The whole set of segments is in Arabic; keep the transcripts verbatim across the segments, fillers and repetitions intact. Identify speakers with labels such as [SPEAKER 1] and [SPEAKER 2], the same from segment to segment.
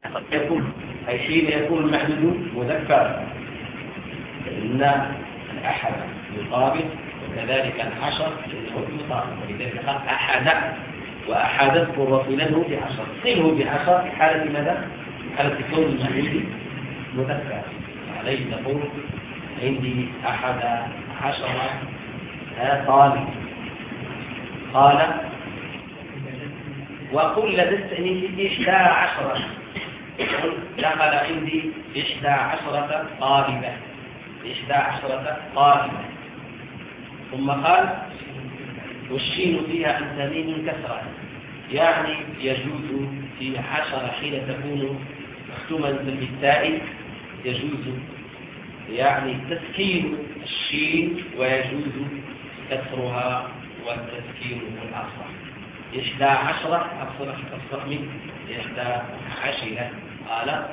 [SPEAKER 1] يكون أي حين يكون المحدود مذكرا فإن الأحد يطابق، وكذلك العشر يطابق، ولذلك قال أحد، وأحد اذكر وصله بعشر، صله بعشر في حالة ماذا؟ حالة كون المحدود مذكرا. عليه تقول عندي أحد عشر طالب. قال وقل لدستني إحدى عشرة، دخل عندي إحدى عشرة طالبة، إحدى عشرة طالبة. ثم قال والشين فيها أن تميم كسرة، يعني يجوز في عشرة حين تكون مختوما بالتاء يجوز يعني تسكين الشين ويجوز كسرها والتسكين الأصح. إحدى عشرة أصرح أصرح من إحدى عشرة. قال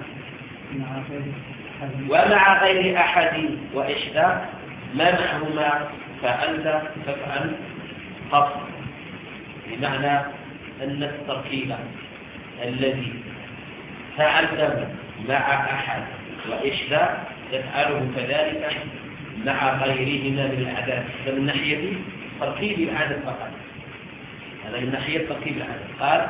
[SPEAKER 1] ومع غير أحد وإحدى منعهما فأنت تفعل قصر، بمعنى أن التركيب الذي فعلته مع أحد وإحدى تفعله كذلك مع غيرهما من الأعداد. فمن ناحية تركيب العدد فقط، هذا من ناحية تركيب العدد. قال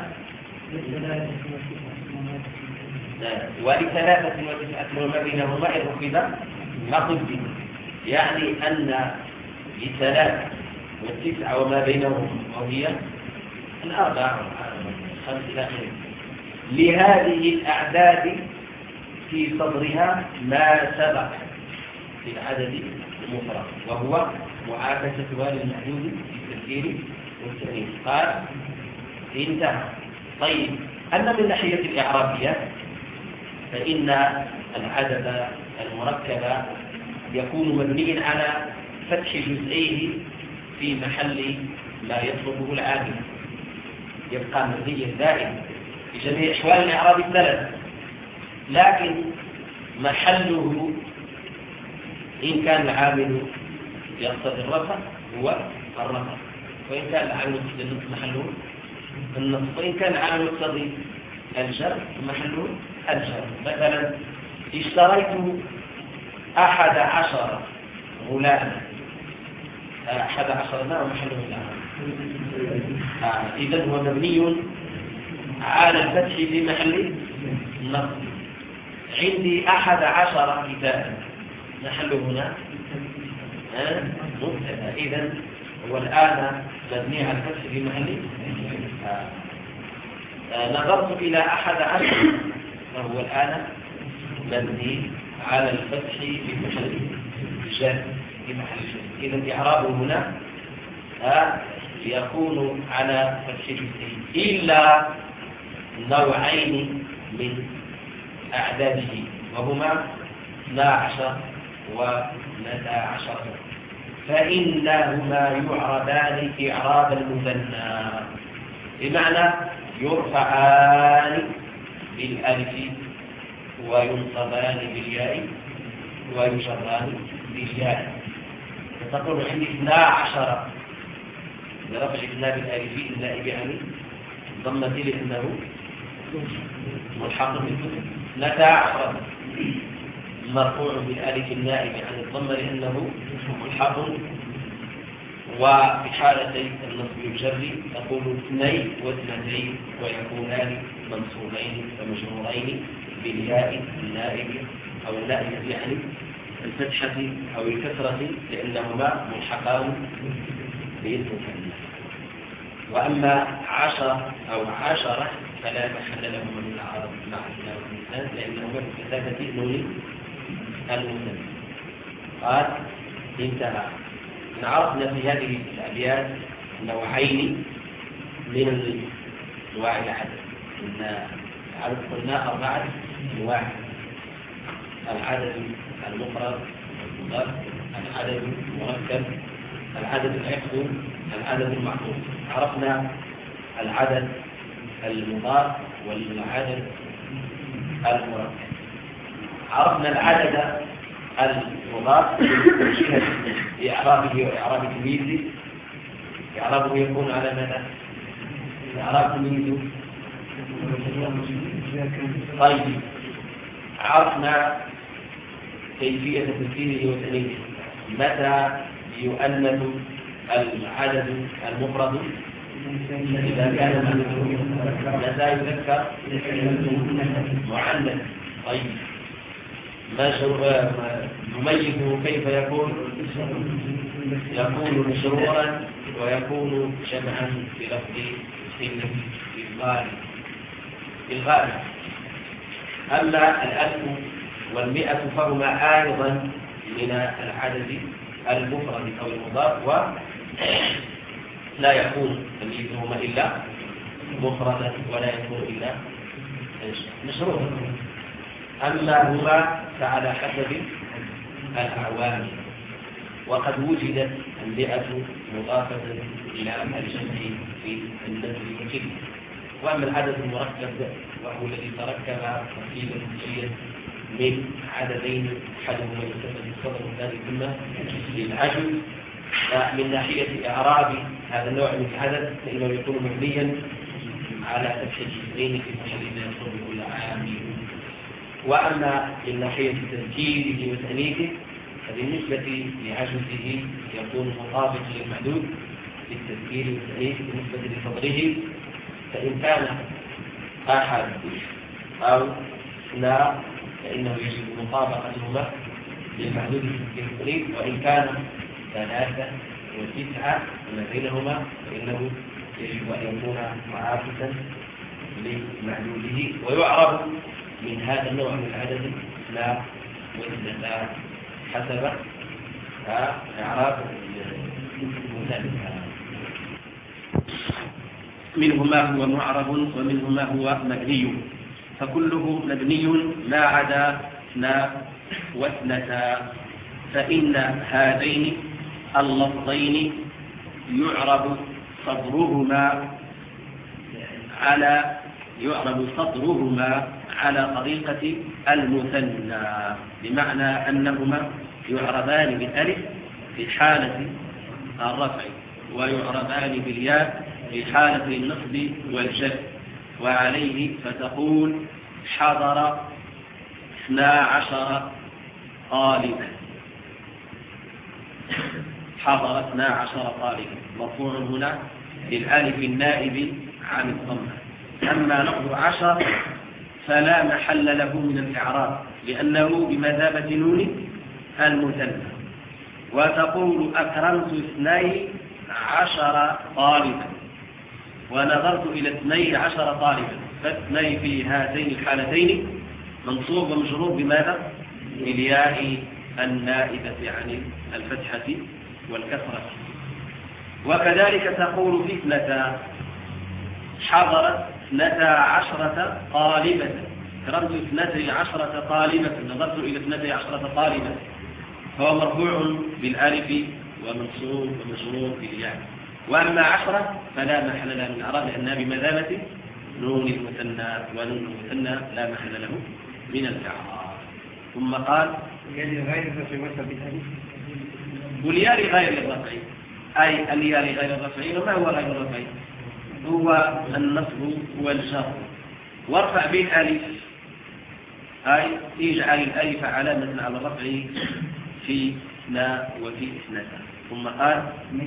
[SPEAKER 1] ولثلاثة وتسعة وما بينهما إذ أخذ ما قدم، يعني أن لثلاثة والتسعة وما بينهما وهي الأربعة خمس إلى آخره لهذه الأعداد في صدرها ما سبق في العدد المفرد، وهو معاكسة والي المحدود في التذكير والتأنيث. قال انتهى. طيب أما من ناحية الإعرابية فإن العدد المركب يكون مبنيا على فتح جزئيه في محل ما يطلبه العامل، يبقى مبنيا دائما في جميع أحوال الإعراب الثلاث، لكن محله إن كان العامل يقتضي الرفع هو الرفع، وإن كان العامل يقتضي النصب محله النصب، وإن كان العامل يقتضي الجر محله الجر. مثلا اشتريت أحد عشر غلاما، أحد عشر ما محله العامل، آه. إذن هو مبني على الفتح في محل النصب. عندي أحد عشر كتابا، محله هنا مبتدا، إذن هو الآن مبني على الفتح في محل آه. آه. نظرت إلى أحد عشر فهو الآن مبني على الفتح في محل جر في محل جر. إذن إعرابه هنا آه. يكون على فتح جزئين إلا نوعين من أعداده، وهما اثنا عشر واثنتا عشر، فإنهما يعربان إعراب المثنى، بمعنى يرفعان بالألف وينصبان بالياء ويجران بالياء. فتقول عندي اثنا عشر برفع اثنا بالألف النائب عن ضمة لأنه ملحق بالفتح، اثنتا عشر مرفوع بالالف النائب عن الضمه لانه ملحق. وفي حالتي النصب الجري تقول اثنين واثنتين ويكونان منصوبين ومجرورين بالياء النائب او النائب يعني الفتحه او الكسره لانهما ملحقان بالمثنى. واما عشر او عشره فلا محل لهما من العرب مع الإنسان لأنهما بكثافة نون المثنى. قال انتهى. عرفنا في هذه الأبيات نوعين من أنواع العدد. العدد قلنا أربعة أنواع: العدد المفرد والمضاف، العدد المركب، العدد العقد، العدد المعقول. عرفنا العدد المضاف والعدد المركب. عرفنا العدد المضاف من جهة إعرابه وإعراب تمييزه. إعرابه يكون على ماذا؟ إعراب تمييزه طيب عرفنا كيفية تفسيره وتأنيثه. متى يؤنث العدد المفرد؟ إذا كان متى يذكر مؤنث. طيب ما نميزه كيف يكون؟ يكون مشرورا ويكون شبها بلفظ سن الغالب الغالب. أما الألف والمئة فهما أيضا من العدد المفرد أو المضاف، ولا يكون تمييزهما إلا مفردا ولا يكون إلا مشروطا. أما هما فعلى حسب الأعوام، وقد وجدت المئة مضافة إلى الجمع في النسب والجد. وأما العدد المركب وهو الذي تركب تركيبا نسبيا من عددين أحدهما يسمى بالصدر والثاني ثم للعجل، من ناحية إعراب هذا النوع من العدد فإنه يكون مبنيا على فتح الجزئين في محل ما يصب كل عام. وأما من ناحية تذكيره وتأنيثه فبالنسبة لعجزه يكون مطابق للمحدود بالتذكير والتأنيث. بالنسبة لصدره فإن كان أحد أو لا فإنه يجب مطابقتهما للمحدود في التذكير، وإن كان ثلاثة وتسعة وما بينهما فإنه يجب أن يكون معاكسا لمحدوده. ويعرف من هذا النوع من العدد لا واثنتان حسب إعراب المثال. منه ما هو معرب ومنه ما هو مبني، فكله مبني ما عدا اثنا واثنتا. فإن هذين اللفظين يعرب صدرهما على يعرب صدرهما على طريقة المثنى، بمعنى أنهما يعربان بالألف في حالة الرفع ويعربان بالياء في حالة النصب والجر. وعليه فتقول حضر اثنا عشر طالبا، حضر اثنا عشر طالبا مرفوع هنا بالالف النائب عن الضمة. أما لفظ عشر فلا محل له من الإعراب لأنه بمثابة نون المثنى. وتقول أكرمت اثني عشر طالبا ونظرت إلى اثني عشر طالبا، فاثني في هاتين الحالتين منصوب ومجرور بماذا؟ بالياء النائبة عن الفتحة والكسرة. وكذلك تقول في اثنتا حضرت اثنتا عشرة طالبة، كرمت اثنتي عشرة طالبة نظرت إلى اثنتي عشرة طالبة، فهو مرفوع بالالف ومنصوب ومجرور بالياء. وأما عشرة فلا محل له من الإعراب لأنها بمثابة نون المثنى، ونون المثنى لا محل له من الإعراب. ثم قال والياء لغير الرفع، أي الياء لغير الرفع. وما هو غير الرفع؟ هو النصب والجر. وارفع بالالف أي اجعل الالف علامة على الرفع في اثنا وفي اثنتا. ثم قال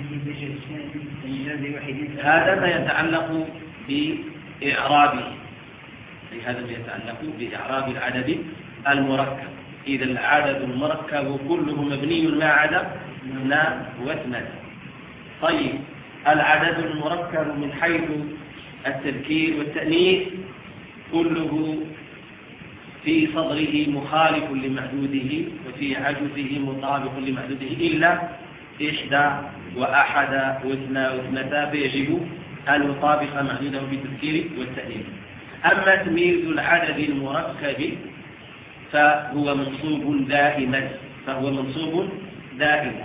[SPEAKER 1] هذا ما يتعلق بإعرابه، هذا ما يتعلق بإعراب العدد المركب. إذا العدد المركب كله مبني ما عدا اثنا واثنتا. طيب العدد المركب من حيث التذكير والتأنيث كله في صدره مخالف لمحدوده وفي عجزه مطابق لمحدوده إلا إحدى وأحد واثنى واثنتا، فيجب أن يطابق محدوده بالتذكير والتأنيث. أما تمييز العدد المركب فهو منصوب دائما فهو منصوب دائما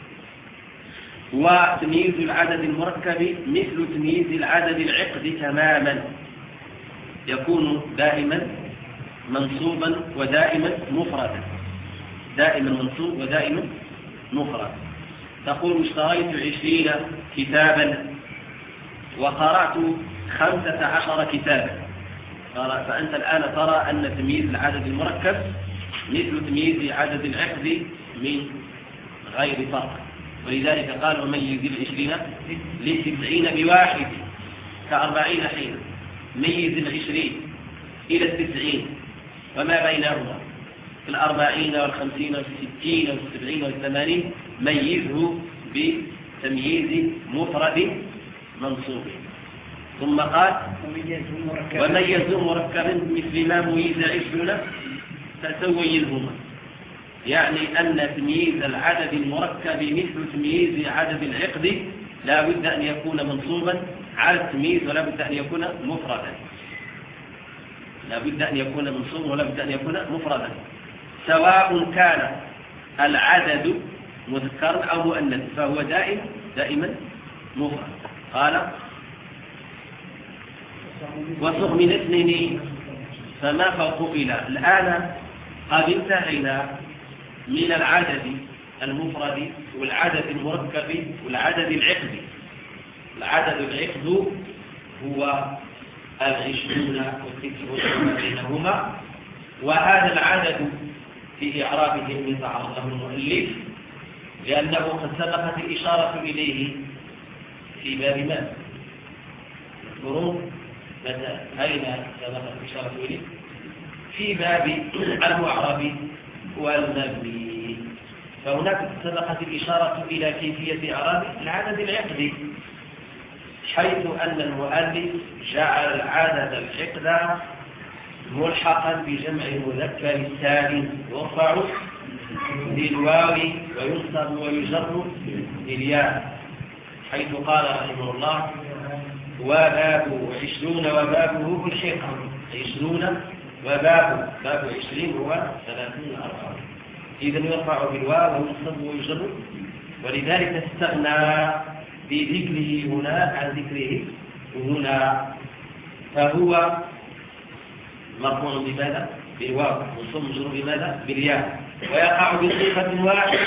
[SPEAKER 1] وتمييز العدد المركب مثل تمييز العدد العقد تماما، يكون دائما منصوبا ودائما مفردا، دائما منصوب ودائما مفرد. تقول اشتريت عشرين كتابا وقرأت خمسة عشر كتابا، فأنت الآن ترى أن تمييز العدد المركب مثل تمييز عدد العقد من غير فرق، ولذلك قال وميز العشرين للتسعين بواحد كأربعين حين. ميز العشرين إلى التسعين وما بينهما في الأربعين والخمسين والستين والسبعين والثمانين ميزه بتمييز مفرد منصوب. ثم قال وميزه مركب مثل ما ميز عشرون فسوينهما، يعني أن تمييز العدد المركب مثل تمييز عدد العقد لا بد أن يكون منصوبا على التمييز ولا بد أن يكون مفردا، لا بد أن يكون منصوبا ولا بد أن يكون مفردا، سواء كان العدد مذكرا أو مؤنث فهو دائم دائما مفرد. قال وصغ من اثنين فما فوق إلى. الآن قد انتهينا من العدد المفرد والعدد المركب والعدد العقدي. العدد العقد هو العشرون والتسعون بينهما، وهذا العدد في إعرابه من تعرضه المؤلف لأنه قد سبقت الإشارة إليه في باب ما يذكرون متى أين سبقت الإشارة إليه في باب المعرب والمبني، فهناك سبقت الإشارة إلى كيفية إعراب العدد العقدي، حيث أن المؤلف جعل العدد العقد ملحقا بجمع المذكر السالم يرفع بالواو وينصب ويجر بالياء، حيث قال رحمه الله وباب عشرون وبابه بالحقا. عشرون وباب باب عشرين هو ثلاثين أربعة، إذن يرفع بالواو وينصب ويجر، ولذلك استغنى بذكره هنا عن ذكره هنا، فهو مرفوع بماذا؟ بالواو، والصم مجرور بماذا؟ بالياء، ويقع بصيغة واحدة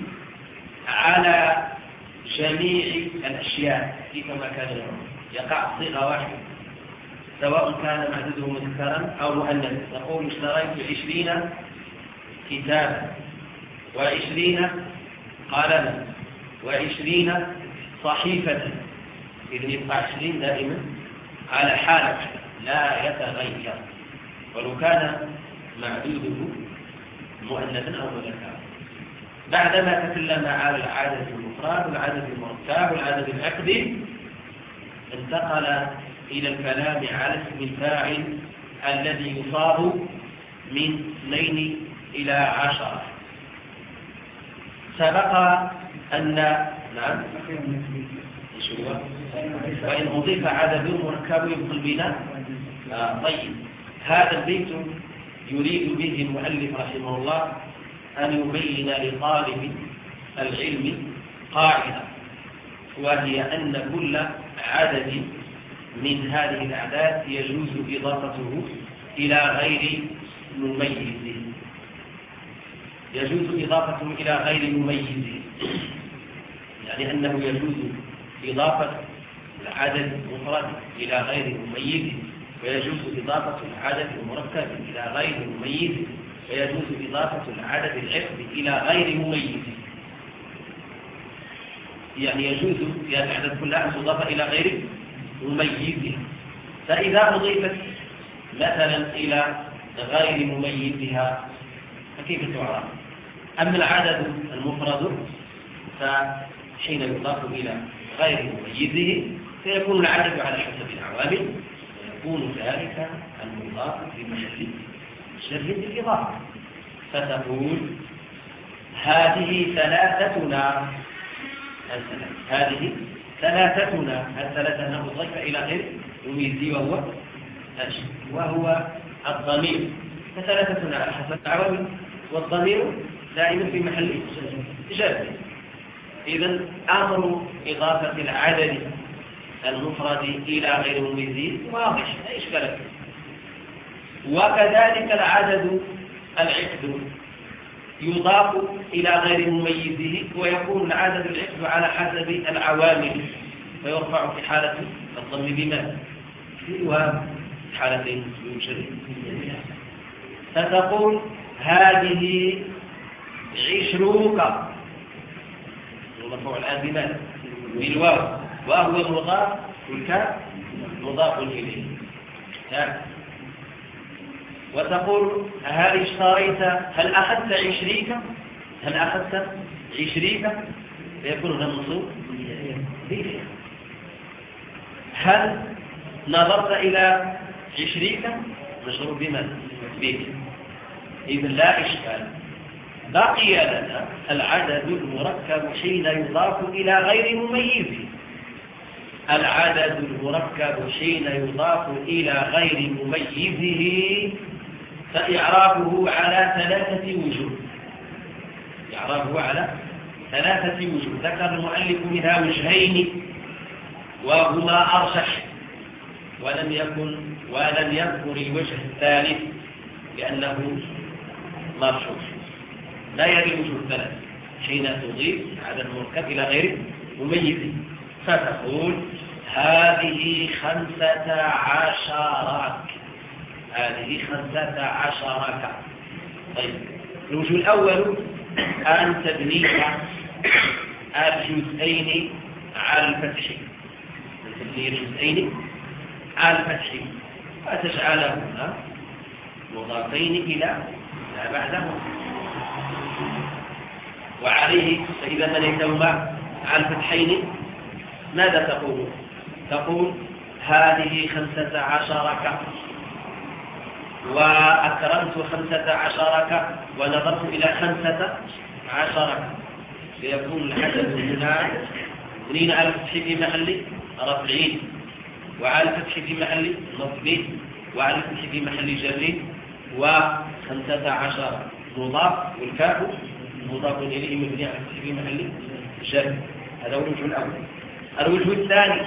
[SPEAKER 1] على جميع الأشياء كما كان العمر، يقع صيغة واحدة سواء كان معدوده مذكرا أو مؤنثا. نقول اشتريت عشرين كتابا وعشرين قلما وعشرين صحيفة، إذن يبقى عشرين دائما على حالة لا يتغير ولو كان معدوده مؤنثا أو مذكرا. بعدما تكلم على العدد المفرد والعدد المركب والعدد العقدي انتقل إلى الكلام على اسم الفاعل الذي يصاب من اثنين إلى عشرة. سبق أن نعم وإن أضيف عدد مركب يبقى البناء. آه طيب، هذا البيت يريد به المؤلف رحمه الله أن يبين لطالب العلم قاعدة، وهي أن كل عدد من هذه الأعداد يجوز إضافته إلى غير مميز، يجوز إضافته إلى غير مميز، يعني أنه يجوز إضافة العدد المفرد إلى غير مميز، ويجوز إضافة العدد المركب إلى غير مميز، ويجوز إضافة العدد العقد إلى غير مميز، يعني يجوز يعني الأعداد كلها أن تضاف إلى غير مميز. فإذا أضيفت مثلا إلى غير مميزها فكيف تعرف؟ أما العدد المفرد فحين يضاف إلى غير مميزه فيكون العدد على حسب العوامل، ويكون ذلك المضاف بمحل شر الإضافة. فتقول هذه ثلاثتنا هذه ثلاثتنا الثلاثة أنه ضيف إلى غير مميز وهو وهو الضمير، فثلاثتنا على حسب العوامل، والضمير دائما في محل جر. إذن أمر إضافة العدد المفرد إلى غير مميز واضح لا إشكال فيه. وكذلك العدد العقد يضاف إلى غير مميزه، ويكون العدد العقد على حسب العوامل، فيرفع في حالة الضم بما بالواو حالتين يوجد. فتقول هذه عشروك، مرفوع الآن بماذا؟ بالواو، وهو مضاف والكاف مضاف إليه. وتقول هل اشتريت، هل أخذت عشريك، هل أخذت عشريك، فيكون هذا منصوب. هل نظرت إلى عشريك، مشروع بماذا؟ بك. إذن لا إشكال. بقي لنا العدد المركب حين يضاف إلى غير مميز. العدد المركب حين يضاف إلى غير مميزه فإعرابه على ثلاثة وجوه. إعرابه على ثلاثة وجوه. ذكر المؤلف منها وجهين وهما أرجح، ولم يكن ولم يذكر الوجه الثالث لأنه مرشوح. لا يري الوجوه الثلاث حين تضيف عدد مركب إلى غير مميز. فتقول هذه خمسة عشرات، هذه خمسة عشرات. طيب، الوجه الأول أن تبني الجزئين على الفتح، تبني الجزئين على الفتح فتجعلهما مضافين إلى ما بعدهما، وعليه فإذا بنيتهما على الفتحين ماذا تقول؟ تقول هذه خمسة عشرك، وأكرمت خمسة عشرك، ونظرت إلى خمسة عشرك، ليكون العدد هنا منين على الفتح في محل رفعين، وعلى الفتح في محل نصب، وعلى الفتح في محل جر، وخمسة عشر مضاف والكاف مضاف إليه مبني على الفتح في محل جر. هذا هو الوجه الأول. الوجه الثاني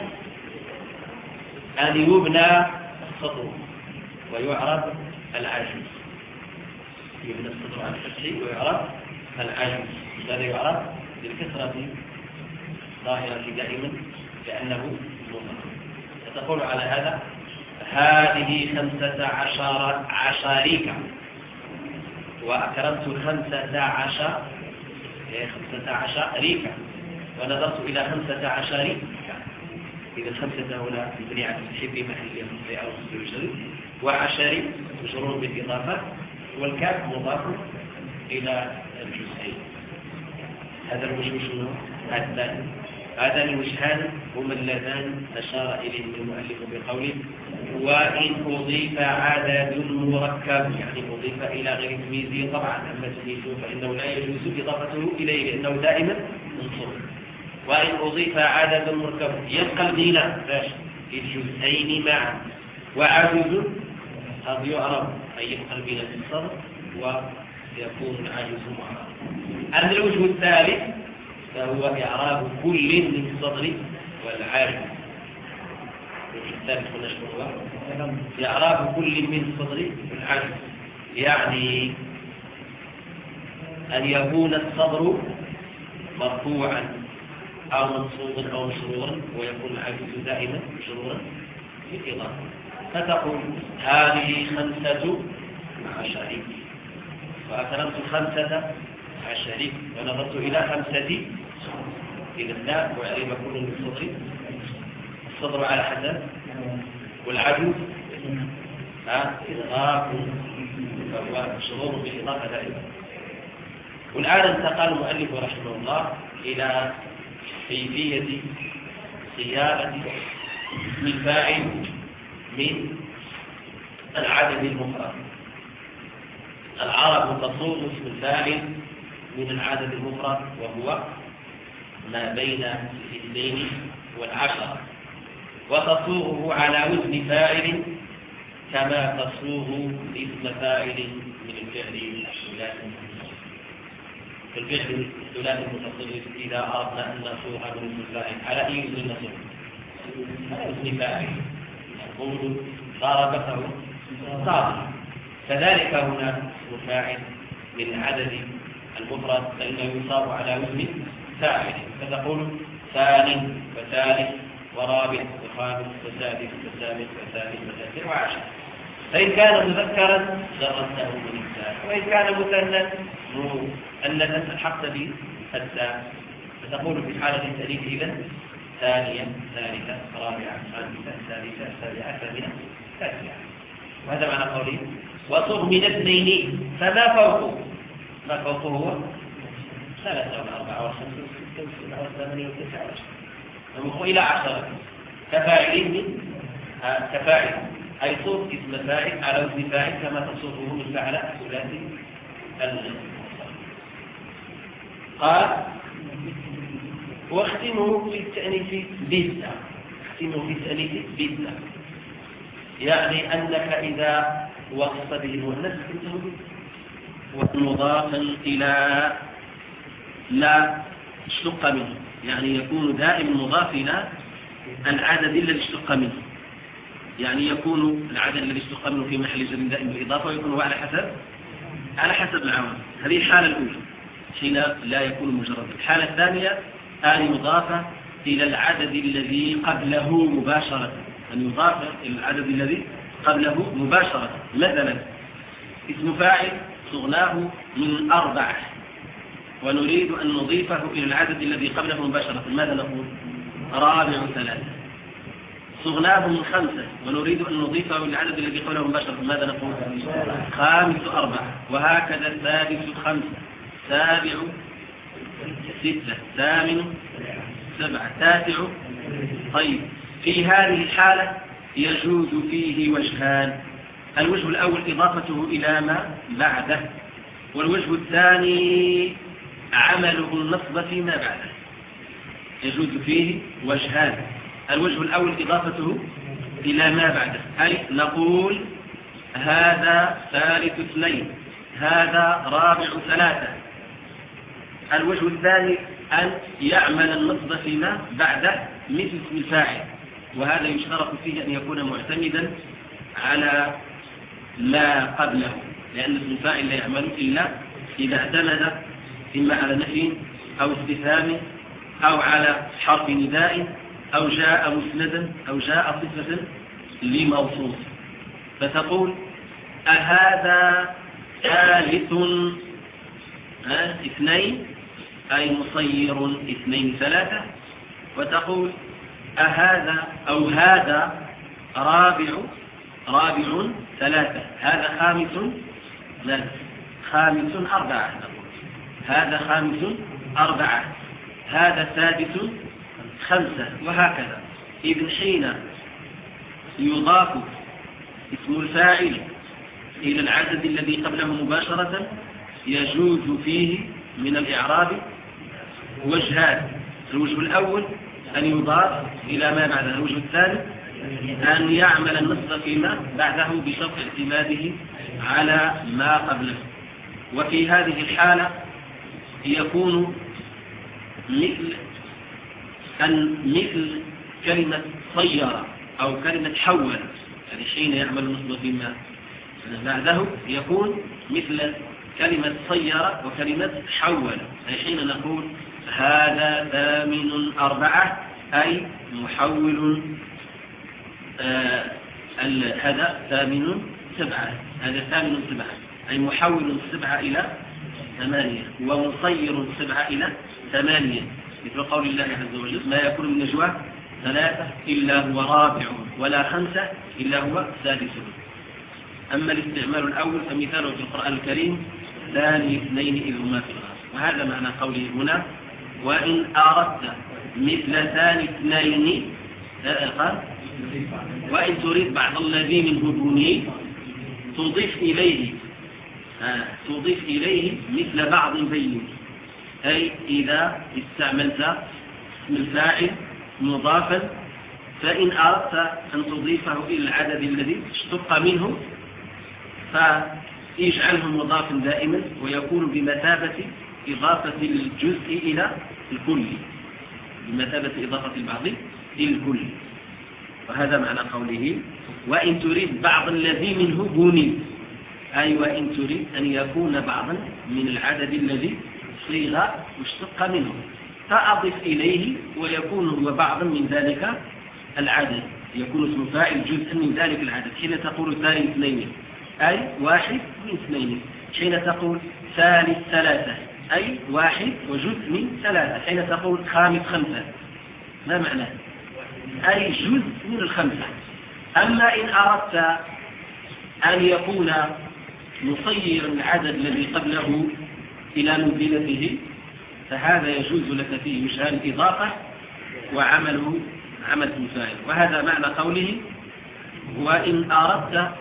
[SPEAKER 1] أن يبنى السطر ويعرب العاجز. يبنى السطر على الفتح ويعرب العاجز. هذا يعرب بالكسرة ظاهرة دائما لأنه مضاف. فتقول على هذا هذه خمسة عشر عشاريك، وأكرمت خمسة عشر خمسة عشريك، ونظرت إلى خمسة عشريك. إذا الخمسة هنا مبني على الفتح في محل رفع أو نصب، وعشري مجرور بالإضافة، والكاف مضاف إلى الجزئين. هذا الوجه شنو؟ الثاني. هذان الوجهان هما اللذان أشار إليهم المؤلف بقوله وإن أضيف عدد مركب، يعني أضيف إلى غير تمييزه. طبعا أما تمييزه فإنه لا يجوز إضافته إليه لأنه دائما منصوب. وإن أضيف عدد مركب يبقى البناء في الجزئين معا، وعجز قد يعرف أي يبقى البناء في الصدر ويكون العجز معرب. أما الوجه الثالث فهو إعراب كل من الصدر والعاجز. الوجه الثالث قلنا شنو هو؟ إعراب كل من الصدر والعاجز، يعني أن يكون الصدر مرفوعا أو منصوبا أو مشرورا، ويكون العاجز دائما مشرورا بالإضافة. فتقول هذه خمسة عشرين، وأكرمت خمسة عشرين، ونظرت إلى خمسة. إذا لا وعلم كل من الصدر، الصدر على حسب، والعجز إضغاط فهو مشرور بالإضافة دائما. والآن انتقل المؤلف رحمه الله إلى كيفية صياغة اسم الفاعل من العدد المفرد. العرب تصوغ اسم الفاعل من العدد المفرد وهو ما بين الاثنين والعشرة، وتصوغه على وزن فاعل كما تصوغ اسم فاعل من الفعل الثلاثي. في الفعل الثلاثي المتصل إذا أردنا أن نصوغ من اسم الفاعل على أي وزن نصوغ؟ على وزن فاعل. نقول ضربته ضارب. كذلك هنا اسم فاعل من العدد المفرد فإنه يصاب على وزن فاعل، فتقول ثاني وثالث ورابع وخامس وسادس وثامن وثالث وتاسع وعاشر. فإن كان مذكرا درسته بالإنسان، وإن كان مثنى مؤنثا الحقت بالتاء، فتقول في حالة التأنيث إذا ثانية ثالثة رابعة خامسة سادسة سابعة ثامنة تاسعة. وهذا معنى قوله وصغ من اثنين فما فوقه. ما فوقه هو ثلاثة وأربعة وخمسة وستة وسبعة وثمانية وتسعة وعشرة إلى عشرة كفاعل كفاعل أي صوت اسم فاعل على وزن فاعل كما تصوره من فعل ثلاثي المصدر. قال واختمه في التأنيث بالتاء. اختمه في التأنيث بالتاء يعني أنك إذا وصف به المؤنث ومضافا إلى لا اشتق منه، يعني يكون دائما مضاف إلى العدد الذي اشتق منه، يعني يكون العدد الذي اشتق منه في محل جر دائم بالإضافة، ويكون هو على حسب على حسب العوامل. هذه الحالة الأولى حين لا يكون مجردا. الحالة الثانية أن يضاف إلى العدد الذي قبله مباشرة، أن يضاف إلى العدد الذي قبله مباشرة. مثلا اسم فاعل صغناه من أربعة ونريد أن نضيفه إلى العدد الذي قبله مباشرة، ماذا نقول؟ رابع ثلاثة. صغناه من خمسة ونريد أن نضيفه إلى العدد الذي قبله مباشرة، ماذا نقول؟ خامس أربعة. وهكذا سادس خمسة سابع ستة ثامن سبعة تاسع. طيب في هذه الحالة يجوز فيه وجهان. الوجه الأول إضافته إلى ما بعده، والوجه الثاني عمله النصب فيما بعده. يجوز فيه وجهان. الوجه الأول إضافته إلى ما بعده، أي نقول هذا ثالث اثنين هذا رابع ثلاثة. الوجه الثاني أن يعمل النصب فيما بعده مثل اسم الفاعل، وهذا يشترط فيه أن يكون معتمدا على ما قبله، لأن اسم الفاعل لا يعمل إلا إذا اعتمد إما على نفي أو استفهام أو على حرف نداء أو جاء مسندا أو جاء صفة لموصوف. فتقول أهذا ثالث اثنين أي مصير اثنين ثلاثة، وتقول أهذا أو هذا رابع رابع ثلاثة، هذا خامس لا خامس أربعة، هذا خامس أربعة، هذا سادس خمسة، وهكذا. إذن حين يضاف اسم الفاعل إلى العدد الذي قبله مباشرة يجوز فيه من الإعراب وجهان. الوجه الأول أن يضاف إلى ما بعده، الوجه الثاني أن يعمل النصب فيما بعده بشرط اعتماده على ما قبله. وفي هذه الحالة يكون مثل أن مثل كلمة صير أو كلمة حول، يعني حين يعمل النصب فيما بعده يكون مثل كلمة صير وكلمة حول، أي حين نقول هذا ثامن أربعة أي محول آه هذا ثامن سبعة، هذا ثامن سبعة أي محول سبعة إلى ثمانية، ومصير سبعة إلى ثمانية، مثل قول الله عز وجل ما يكون من نجوى ثلاثة إلا هو رابع ولا خمسة إلا هو سادس. أما الاستعمال الأول فمثاله في القرآن الكريم ثاني اثنين إذ هما في الغار، وهذا معنى قوله هنا وإن أردت مثل ثاني اثنين قال وإن تريد بعض الذي منه بني تضيف إليه آه. تضيف إليه مثل بعض بين، أي إذا استعملت اسم الفاعل مضافا فإن أردت أن تضيفه إلى العدد الذي اشتق منه فاجعله مضافا دائما ويكون بمثابة إضافة الجزء إلى الكل، بمثابة إضافة البعض إلى الكل. وهذا معنى قوله وإن تريد بعض الذي منه بني، أي وإن تريد أن يكون بعضا من العدد الذي صيغ واشتق منه فأضف إليه ويكون هو بعضا من ذلك العدد، يكون اسم فاعل جزءا من ذلك العدد. حين تقول ثاني اثنين أي واحد من اثنين، حين تقول ثالث ثلاثة أي واحد وجزء من ثلاثة، حين تقول خامس خمسة ما معناه؟ أي جزء من الخمسة. أما إن أردت أن يكون مصير العدد الذي قبله إلى منزلته فهذا يجوز لك فيه وجه الإضافة وعمله عمل المفاعل، وهذا معنى قوله وإن أردت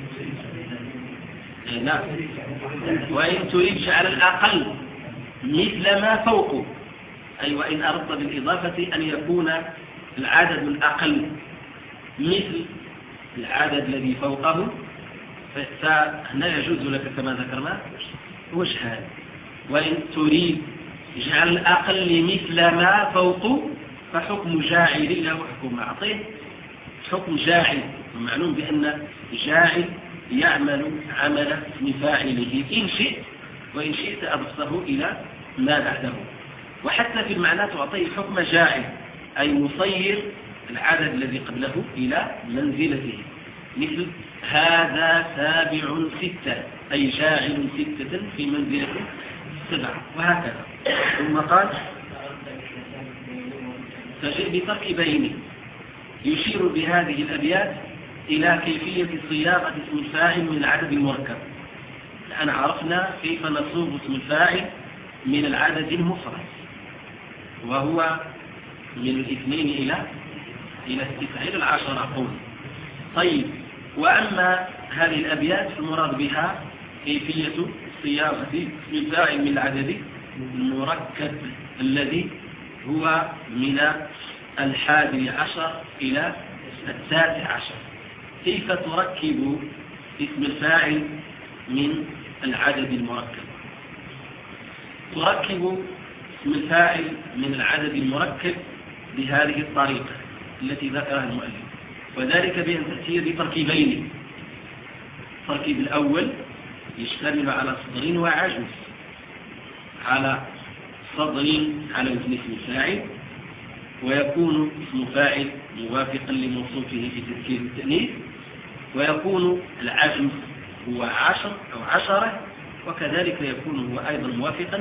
[SPEAKER 1] نعم وإن تريد على الأقل مثل ما فوقه، أي وإن أردت بالإضافة أن يكون العدد الأقل مثل العدد الذي فوقه فهنا يجوز لك كما ذكرنا وجهان. وإن تريد جعل الأقل مثل ما فوقه فحكم جاعل له حكم معطيه، حكم جاعل ومعلوم بأن جاعل يعمل عمل اسم فاعله إن شئت، وإن شئت أضفته إلى ما بعده. وحتى في المعنى تعطيه حكم جاعل أي مصير العدد الذي قبله إلى منزلته، مثل هذا سابع ستة أي جاعل ستة في منزلة سبعة وهكذا. ثم قال فجئ بتركيبين يشير بهذه الأبيات إلى كيفية صياغة اسم الفاعل من العدد المركب. الآن عرفنا كيف نصوغ اسم الفاعل من العدد المفرد وهو من الاثنين إلى إلى التسعة إلى العشرة أقول. طيب، وأما هذه الأبيات المراد بها كيفية صياغة اسم الفاعل من العدد المركب الذي هو من الحادي عشر إلى التاسع عشر. كيف تركب اسم الفاعل من العدد المركب؟ تركب اسم الفاعل من العدد المركب بهذه الطريقة التي ذكرها المؤلف، وذلك بأن تأتي بتركيبين. التركيب الأول يشتمل على صدر وعجز، على صدر على وزن اسم الفاعل ويكون اسم فاعل موافقا لموصوفه في تذكير التأنيث، ويكون العجز هو عشر أو عشرة، وكذلك يكون هو أيضا موافقا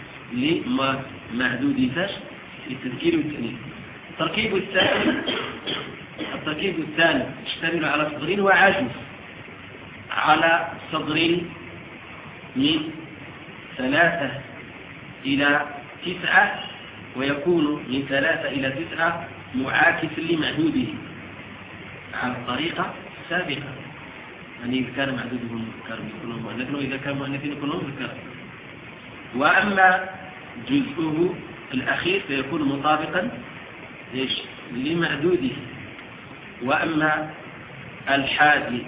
[SPEAKER 1] لمعدود تاش في التذكير والتأنيث. التركيب الثاني التركيب الثاني يشتمل على صدر وعجز، على صدر من ثلاثة إلى تسعة، ويكون من ثلاثة إلى تسعة معاكس لمعدوده على الطريقة السابقة، يعني إذا كان معدوده مذكر يكون مؤنث، وإذا كان مؤنث يكون مذكر. وأما جزءه الأخير فيكون مطابقا لمعدوده. وأما الحادي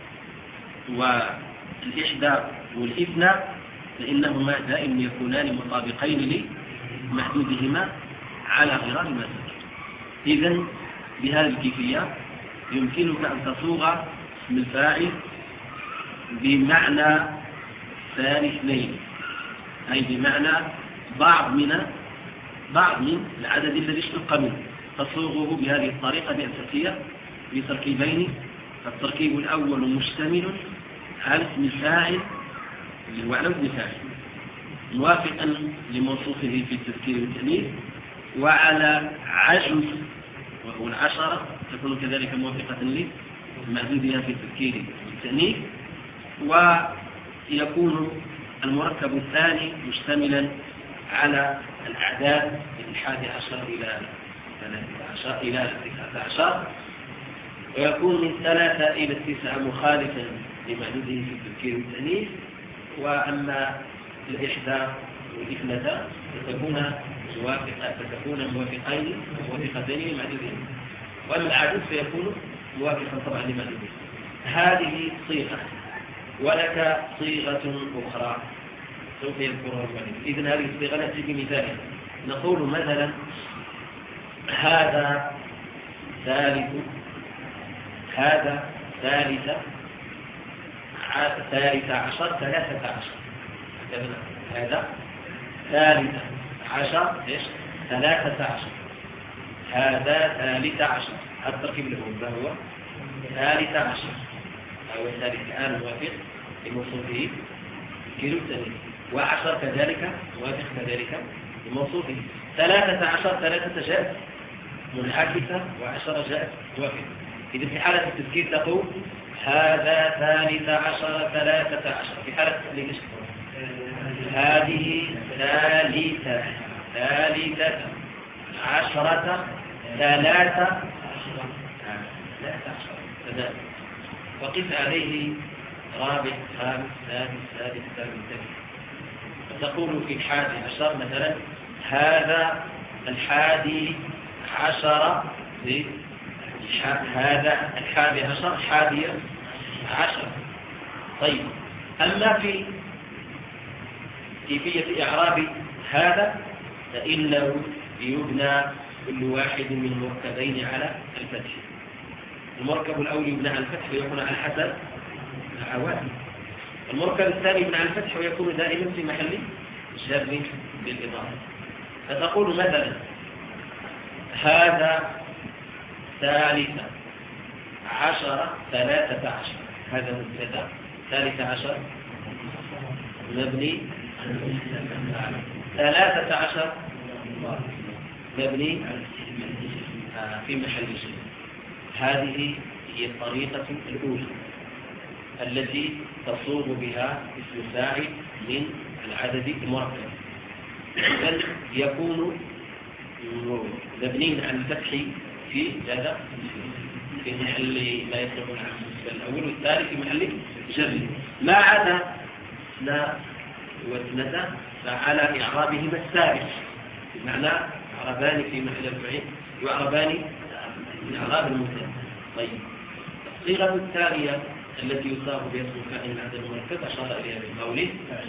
[SPEAKER 1] والإحدى والإثنى فإنهما دائما يكونان مطابقين لمحدودهما على غرار ما ذكر. إذن بهذه الكيفية يمكنك أن تصوغ اسم الفاعل بمعنى ثاني اثنين، أي بمعنى بعض من بعض من العدد الذي اشتق منه، تصوغه بهذه الطريقة بأن تأتي بتركيبين. التركيب الأول مشتمل على اسم الفاعل اللي هو على وزن فاعل موافقا لموصوفه في التذكير والتأنيث، وعلى عجز وهو العشرة تكون كذلك موافقة لمعدودها في التذكير والتأنيث، ويكون المركب الثاني مشتملا على الأعداد من الحادي عشر إلى ثلاثة إلى تسعة عشر، ويكون من ثلاثة إلى التسعة مخالفا لمعدوده في التذكير والتأنيث. وأما الإحدى والإثنتان فتكون فتكون موافقين موافقتين لمعدودهم، وأما العدد فيكون موافقا طبعا لمعدودهم. هذه صيغة، ولك صيغة أخرى سوف يذكرها المؤلف. إذن هذه الصيغة نأتي بمثال، نقول مثلا هذا ثالث هذا ثالثة ثالثة عشر ثلاثة عشر، هذا ثالثة عشر إيش ثلاثة عشر، هذا ثالثة عشر، التركيب له فهو ثالث عشر أو ثالث الآن موافق لموصوفه كيلو الثاني، وعشر كذلك موافق كذلك لموصوفه. ثلاثة عشر ثلاثة جاءت منعكسة وعشرة جاءت موافقة. إذا في حالة التذكير تقول هذا ثالث عشر ثلاثة عشر. في حالة التأليف هذه ثالثة ثالثة عشرة ثلاثة عشرة. وقف عليه رابع خامس سادس سادس سادس. فتقول في الحادي عشر مثلا هذا الحادي عشر، هذا الحادي عشر حادية عشر. طيب، أما في كيفية إعراب هذا فإنه يبنى كل واحد من المركبين على الفتح. المركب الأول يبنى على الفتح ويكون على حسب العوامل. المركب الثاني يبنى على الفتح ويكون دائما في محل جر بالإضافة. فتقول مثلا هذا ثالثة عشر ثلاثة عشر، هذا مبتدأ. ثالثة عشر مبني، ثلاثة عشر مبني في محل جر. هذه هي الطريقة الأولى التي تصوغ بها اسم فاعل من العدد المركب، بل يكون مبني على الفتح في هذا في محل ما يطلق العام الأول والثالث في محل جر. ما عدا لا واثنتا فعلى إعرابهما الثالث، بمعنى إعرابان في محل الفعل وإعرابان من إعراب المثنى. طيب، الصيغة الثانية التي يصاب بها اسم فاعل من عدد المركب أشار إليها بقوله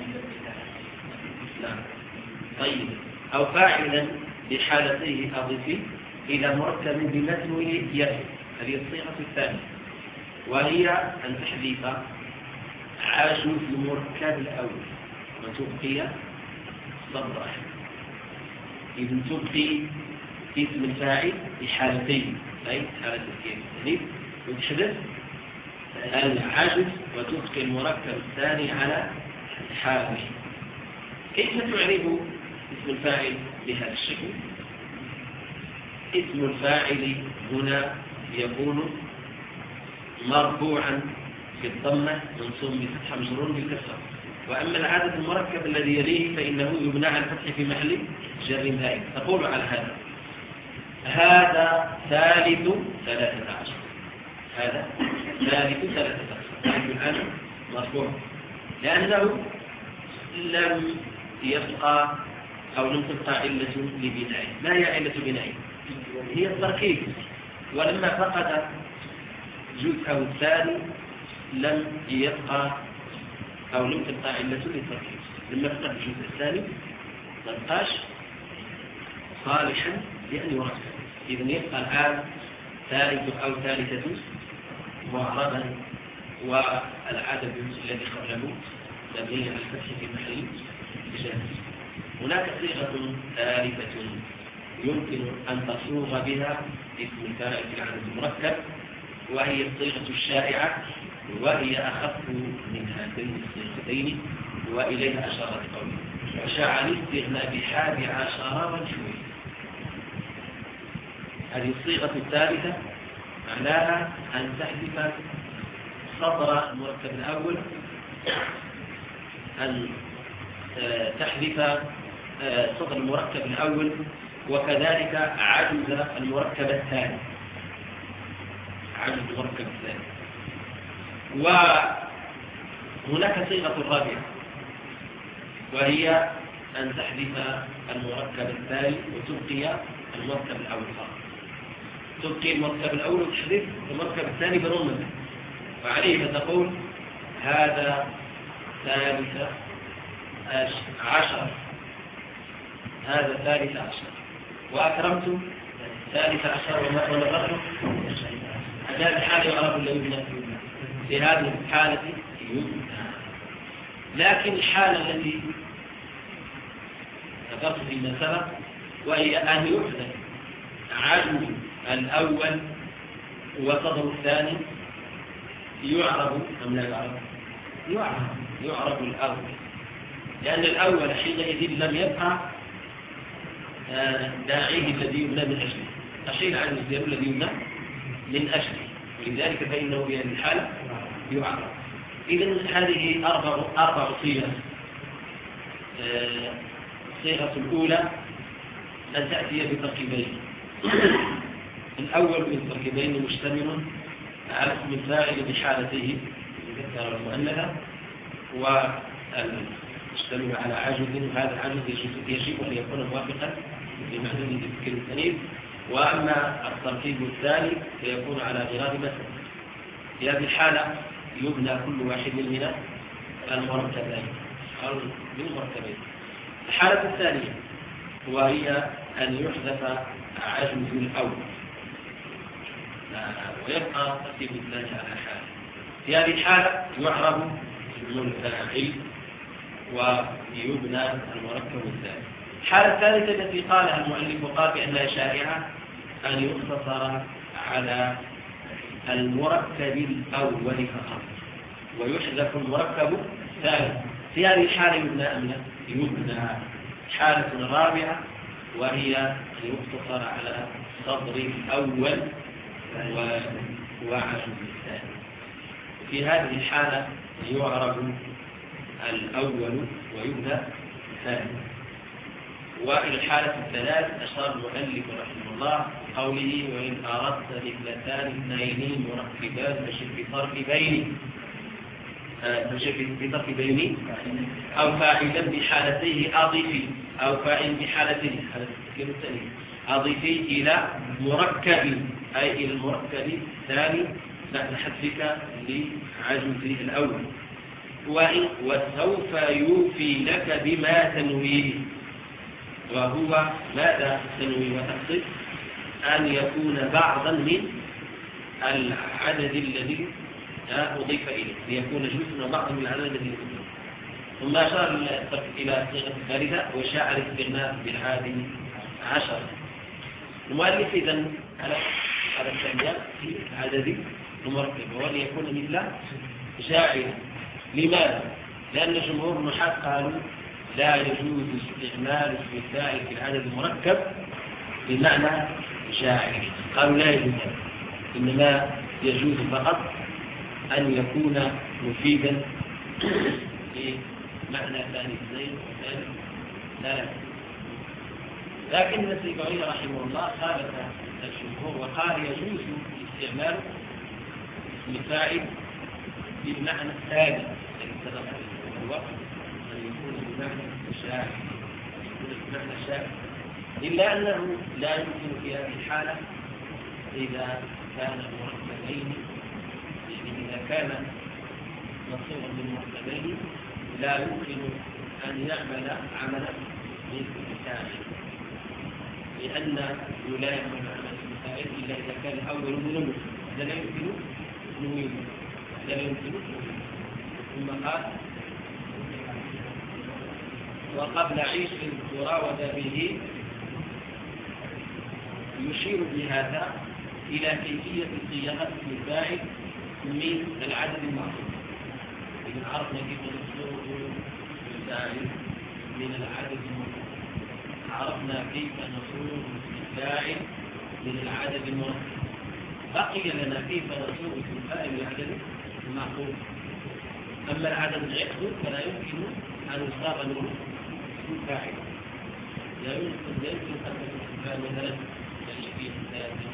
[SPEAKER 1] نعم. طيب، أو فاعلا بحالته أضف إلى مركب بمثل يد. هذه الصيغة الثانية، وهي أن تحذف عاشوا في المركب الأول وتبقي صبرا. إذن تبقي اسم الفاعل بحالتين، أي حالة التأنيث، وتحذف العجز وتبقي المركب الثاني على حاله. كيف تعرب اسم الفاعل بهذا الشكل؟ اسم الفاعل هنا يكون مرفوعا بالضمة منصوب بفتحة مجرور بالكسرة. وأما العدد المركب الذي يليه فإنه يبنى على الفتح في محل جر دائم. تقول على هذا هذا ثالث ثلاثة عشر، هذا ثالث ثلاثة عشر. الآن مرفوع لأنه لم يبقى أو لم تبقى علة لبنائه. ما هي علة بنائه؟ هي التركيب. ولما فقد جزءه الثاني لم يبقى أو لم تبقى علة للتركيب. لما فقد الجزء الثاني ما بقاش صالحا لأن يركب. إذن يبقى الآن ثالث أو ثالثة معربا، والعدد الذي قبله مبني على الفتح في محل جر. هناك صيغة ثالثة يمكن أن تصوغ بها اسم الفاعل في العدد المركب، وهي الصيغة الشائعة، وهي أخف من هاتين الصيغتين وإليها أشارت قوله وشاع الاستغناء بحادي عشر والشوي. هذه الصيغة الثالثة معناها أن تحذف سطر المركب الأول، أن تحذف سطر المركب الأول، وكذلك عجز المركب الثاني، عجز المركب الثاني. وهناك صيغة رابعة وهي أن تحذف المركب الثاني وتبقي المركب الأول فقط. تبقي المركب الأول وتحذف المركب الثاني برمته، وعليه فتقول هذا ثالث عشر، هذا ثالث عشر، وأكرمت ثالث عشر ونظرت. هذه الحالة يعرف ولا يبنى؟ في هذه الحالة يبنى. لكن الحالة التي ذكرت فيما سبق وهي أن يحذف عجز الأول وصدر الثاني يعرب أم لا يعرب؟ يعرب يعرب الأول، لأن الأول حينئذ لم يبقى داعيه الذي يبنى من أجله، أشيل عن الزير الذي يبنى من أجله، ولذلك فإنه في هذه الحالة يعرب. إذن هذه أربع أربع صيغ. الصيغة الأولى أن تأتي بتركيبين. الأول من تركيبين مشتمل على اسم الفاعل بحالته المذكرة والمؤنثة، ويشتمل على عجز، وهذا العجز يجب أن يكون موافقا لمعنى الذكر الثاني. وأما التركيب الثاني فيكون على غرار مثل. في هذه الحالة يبنى كل واحد من المركبين أو من المركبين. الحالة الثانية وهي أن يحذف عجز الأول ويبقى ترتيب الثاني على حالة. في هذه الحالة يعرب المنفعل ويبنى المركب الثاني. الحالة الثالثة التي قالها المؤلف وقال بأنها شائعة أن يقتصر على المركب الأول فقط ويحذف المركب الثاني. في هذه الحالة يبنى أم لا؟ يبنى. حالة رابعة وهي أن يقتصر على صدر الأول وعجز الثاني. في هذه الحالة يعرب الأول ويبنى الثاني. وإلى الحالة الثلاث أشار المؤلف رحمه الله قوله وإن أردت مثلتان اثنين مركبان فشر بتركيبين فشر بتركيبين أو فاعلا بحالتيه أضيفي أو فاعل بحالتين أضيفي إلى مركب أي إلى المركب الثاني بعد حذفك لعجز الأول. وسوف يوفي لك بما تنويه، وهو ماذا تنوي وتقصد؟ أن يكون بعضا من العدد الذي أضيف إليه، ليكون جزء بعضا من العدد الذي أضيف إليه. ثم أشار إلى الصيغة الثالثة وشاع الاستغناء بالحادي عشر. المؤلف إذن على على الثانية في عدد المركب وأن يكون مثل جاعل. لماذا؟ لأن جمهور النحاة قالوا لا يجوز استعمال اسم الفاعل في العدد المركب بمعنى جاعل، قالوا لا يجوز، إنما يجوز فقط أن يكون مفيدا بمعنى ثاني اثنين وثاني ثلاثة. لكن السيبوي رحمه الله خالف الجمهور وقال يجوز استعمال اسم الفاعل بالمعنى الثاني الذي سبق في الوقت أن يكون بمعنى شاعر، يكون بمعنى شاعر، إلا أنه لا يمكن في هذه الحالة إذا كان مركبين، يعني إذا كان مصيرا من مركبين لا يمكن أن يعمل عملا من الفاعل، لأن لا يعمل عمل من الفاعل إلا إذا كان أول منه لا يمكن نويل لا يمكن نويل. ثم قال وقبل عيش تراود به، يشير بهذا إلى كيفية صياغة الفاعل من العدد المعروف. إذا عرفنا كيف نصيغ الفاعل من العدد المعروف، عرفنا كيف نصيغ الفاعل من العدد المعروف، بقي لنا كيف نصيغ الفاعل من العدد المعروف. أما العدد العقد فلا يمكن أن يصاغ منه الفاعل، لا يمكن لا يمكن أن يكون الفاعل مثلا العشرين الثلاثين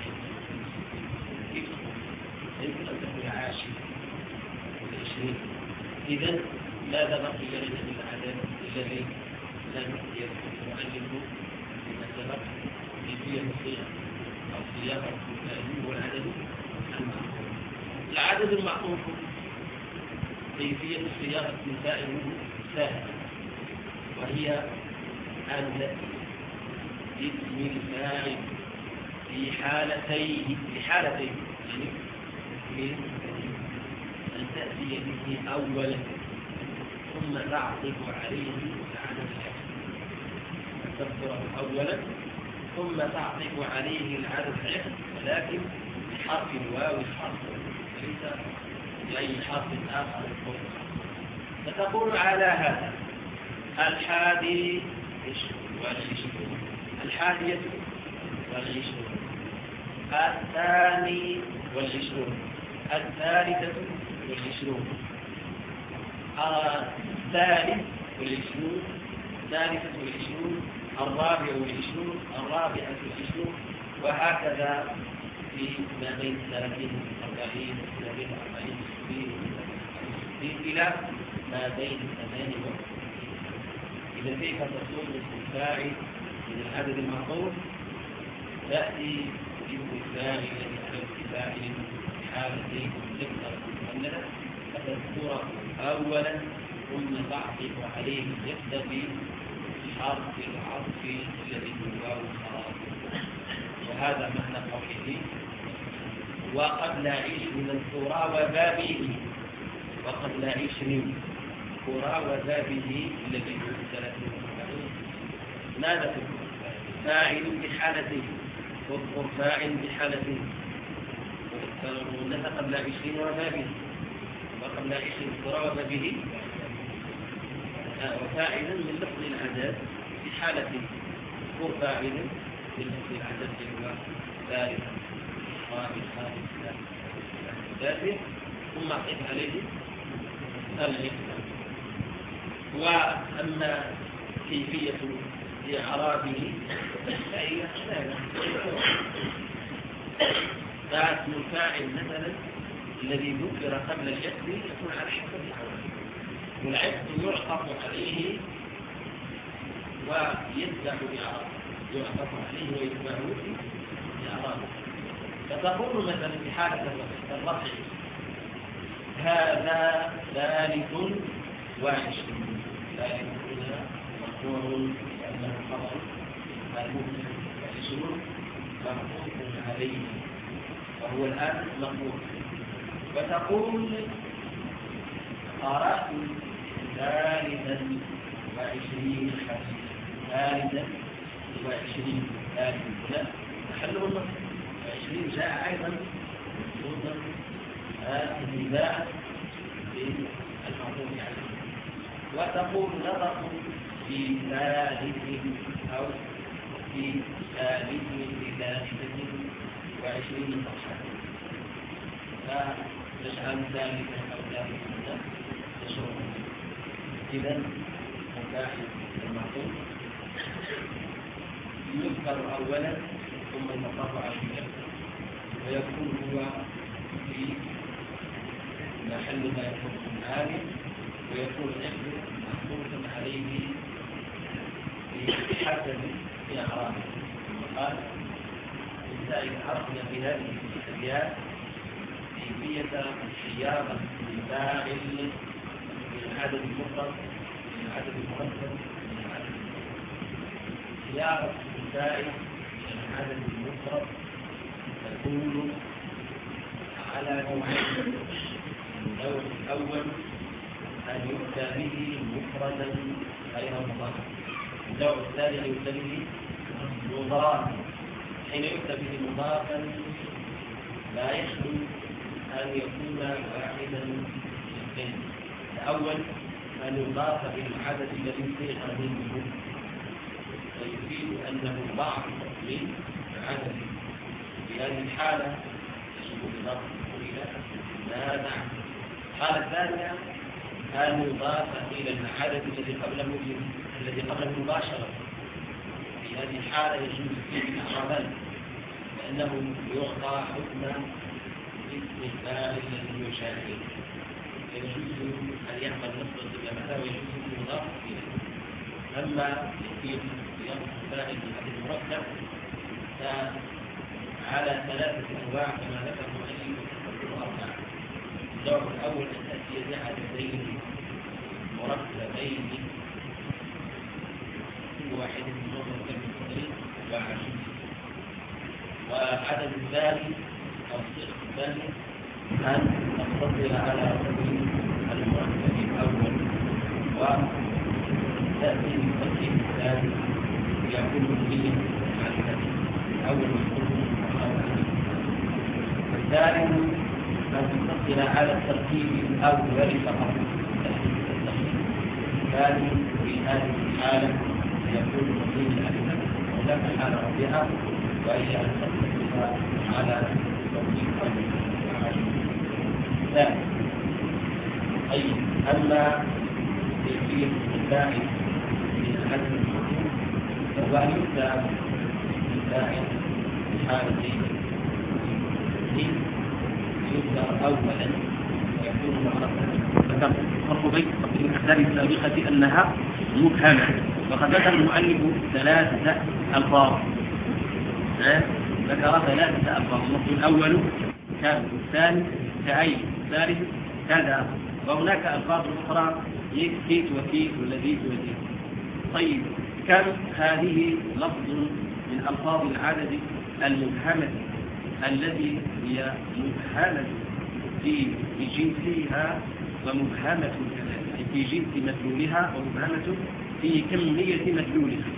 [SPEAKER 1] يمكن أن تكون عاشر والعشرين. إذن ماذا بقي لنا من العدد الذي لم يكن المؤلف بما سبق كيفية الصيغة أو صياغة الفاعل هو العدد المعقول. العدد المعقول كيفية صياغة الفاعل سهلة، وهي أن اسم الفاعل في حالتين في حالتين يعني أن تأتي به أولا ثم تعطف عليه العدد العقد، أن تذكره أولا ثم تعطف عليه العدد العقد، ولكن حرف الواو حرف ليس لأي حرف آخر فتقول على هذا الحادي والعشرون الحادية والعشرون الثاني والعشرون الثالثة والعشرون الثالث والعشرون الثالثة والعشرون الرابع والعشرون الرابعة والعشرون وهكذا في ما بين ثلاثين وأربعين ما بين أربعين وستين إلى ما بين ثمانية وستين. إذا كيف تكون اسم الفاعل من العدد المعقول؟ تأتي اسم الفاعل الذي على الفاعل حالتين تكثر المؤنثة فتذكره أولا ثم تعطف عليه يقتضي حرف العطف الذي هو واو الخراج، وهذا معنى قوله وقبل عشر القرى وبابه. وقبل عشر قرى وبابه الذي هو ثلاثين وأربعين. ماذا تقول؟ فاعل بحالتين واذكر فاعل بحالتين فالمؤنث قبل عشرين وبابه وقبل عشرين قرى وبابه وفاعلا من لفظ العدد بحالتين هو فاعل من لفظ العدد هو ثالث رابع خامس ثالث ثم قف عليه الإسلام. وأما كيفية إعرابه فهي فاسم الفاعل مثلا الذي ذكر قبل الجسم يكون على حسب العوامل، والعسم يعطف عليه ويتبع بإعرابه يعطف عليه ويتبع بإعرابه. فتقول مثلا في حالة الرفع هذا ثالث وعشرون. ثالث هنا مرفوع لأنه خبر المبتدأ وعشرون مرفوع عليه وهو الآن مقبول. وتقول قرأت ثالثا وعشرين حديثا. ثالثا وعشرين ثالثا محله النصب وعشرين جاء أيضا موجودا النداء بالمعروف عليه. وتقول نظر في ثالث أو في ثالث لثالثة وعشرين صفحة فتجعل ثالثا أو ثالثة تشرب. إذا مفاعل المعروف يذكر أولا ثم يتطرع عليه ويكون هو في محل ما يكون عالي ويكون الاسم محطوطا عليه بحسب إعرابه. قال لذلك عرفنا في هذه الأبيات كيفية صياغة الفاعل من العدد المفرد من العدد المركب من العدد المفرد. صياغة الفاعل من العدد المفرد تكون على نوعين. النوع الأول أن يؤتى به مفردا غير مضاف. النوع الثاني أن يؤتى به مضافا. حين يؤتى به مضافا لا يخلو أن يكون واحدا من اثنين. الأول أن يضاف إلى العدد الذي صيغ منه ويفيد أنه بعض من العدد. في هذه الحالة يجب إضافة إلى لا نعم. الحالة الثانية أن يضاف إلى العدد الذي قبله الذي قبله مباشرة. في هذه الحالة يجوز فيه الإعرابان لأنه يعطى حكم اسم الفاعل الذي يشارك. يجوز أن يعمل نصب الجماعة ويجوز أن يضاف إليه. أما في صياغة الفاعل بالعدد المركب فعلى ثلاثة أنواع كما ذكر المؤلف وتقدر أربعة. النوع الأول أن تأتي بعددين مركبين كل واحد منهم مركب وعشرين. وعدد الثاني أو الصيغة الثانية أن تقتصر على سبيل المركب الأول وتأتي بالترتيب الثاني يكون به على الأول مفهوم والثاني أن تقتصر على الترتيب الأول فقط. الثاني في هذه الحالة يكون مقيم الأكثر ولا حال ربها، وهي أن تقتصر على الترتيب الأول. ثاني طيب، أما كيفية الفاعل من حد الحكم فهو أن يبدأ الفاعل في حالة يبدأ أولا ويكون معرفة. فرق بين الأحداث السابقة أنها مبهمة، وقد ذكر المؤلف ثلاثة ألفاظ، ذكر ثلاثة ألفاظ. اللفظ الأول كان، والثاني كأي، الثالث كذا، وهناك ألفاظ أخرى كيت وكيت والذيت وذيت. طيب، كم هذه لفظ من ألفاظ العدد المبهمة الذي هي مبهمة في جنسها ومبهمة في جنس مدلولها ومبهمة في كمية مدلولها،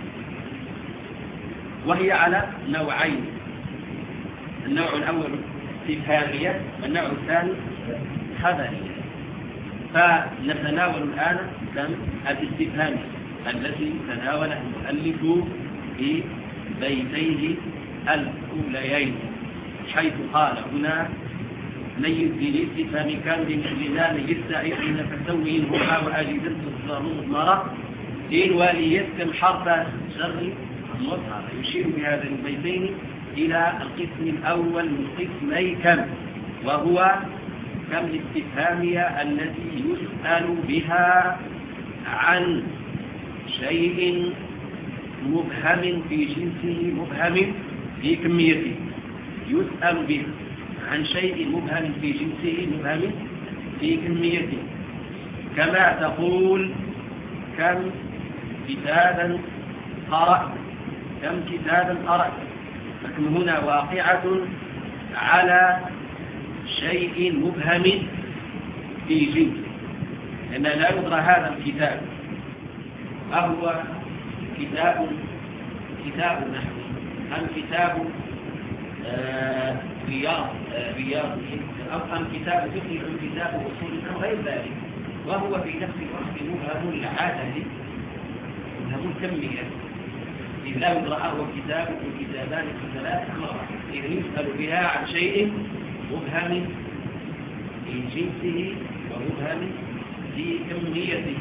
[SPEAKER 1] وهي على نوعين. النوع الأول استفهامية والنوع الثاني خبرية. فنتناول الآن الاستفهام الذي تناوله المؤلف في بيتيه الأوليين، حيث قال هنا ميز بالاستفهام كان بمثلنا يستعيد من فسوي هما وأجد تصدر مضمرة إن وليسكن حرف شر مظهر. يشير بهذا البيتين إلى القسم الأول من قسمي كم، وهو كم الاستفهامية التي يسأل بها عن شيء مبهم في جنسه مبهم في كميته. يسأل بها عن شيء مبهم في جنسه مبهم في كميته، كما تقول كم كتابا قرأت، كم كتابا قرأت. فكم هنا واقعة على شيء مبهم في جنسه، لأن لا يدرى هذا الكتاب أهو كتاب كتاب نحوي أم كتاب آه رياض آه رياض أو أم كتاب فقه أم كتاب أصول أو غير ذلك، وهو في نفس الوقت مبهم العدد مبهم الكمية، إذ لا يدرى أهو كتاب أو كتابان أو ثلاث مرات، إذ يسأل بها عن شيء مبهم في جنسه ومبهم في كميته.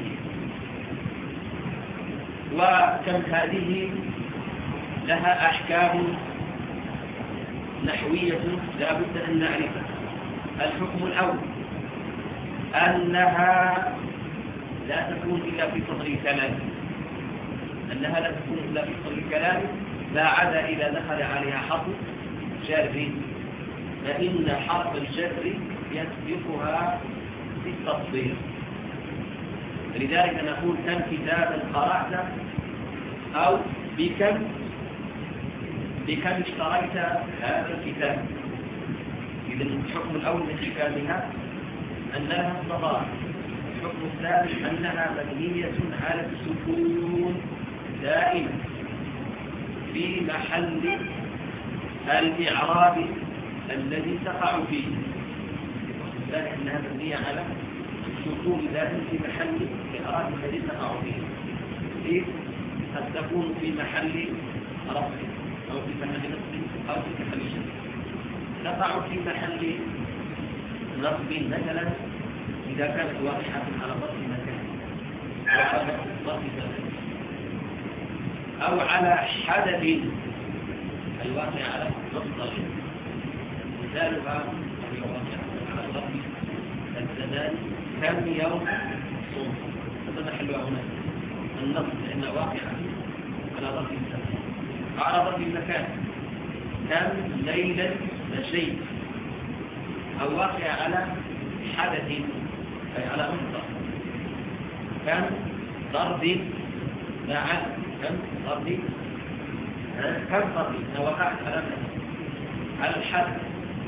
[SPEAKER 1] وكم هذه لها أحكام نحوية لا بد أن نعرفها. الحكم الأول أنها لا تكون إلا في صدر الكلام، أنها لا تكون إلا في صدر الكلام، لا عدا إذا دخل عليها حرف جر، فإن حرف الجر يسبقها في التصدير. لذلك نقول كم كتابا قرأت، أو بكم بكم اشتريت هذا الكتاب. إذا الحكم الأول من حكامها أنها الصغار. الحكم الثاني أنها مبنية على السكون دائما في محل الإعراب الذي تقع فيه، ذلك أنها مبنية على السكون دائما في محل الإعراب الذي تقع فيه. إذ قد تكون في محل رفع أو في محل نصب أو في محل شر. تقع في محل نصب مثلا إذا كانت واقعة على ظرف مكان أو على ظرف زمان أو على حدث الواقع على مصدر، مثالها الواقع على ظرف الزمان كم يوم صوم، هذا محلها هنا النصب لأنها واقعة على ظرف الزمان. على ظرف المكان كم ليلة مشيت، أو واقع على حدث أي على مصدر. كم ضرب فعل، كم ضرب كم ضرب وقعت على على الحدث.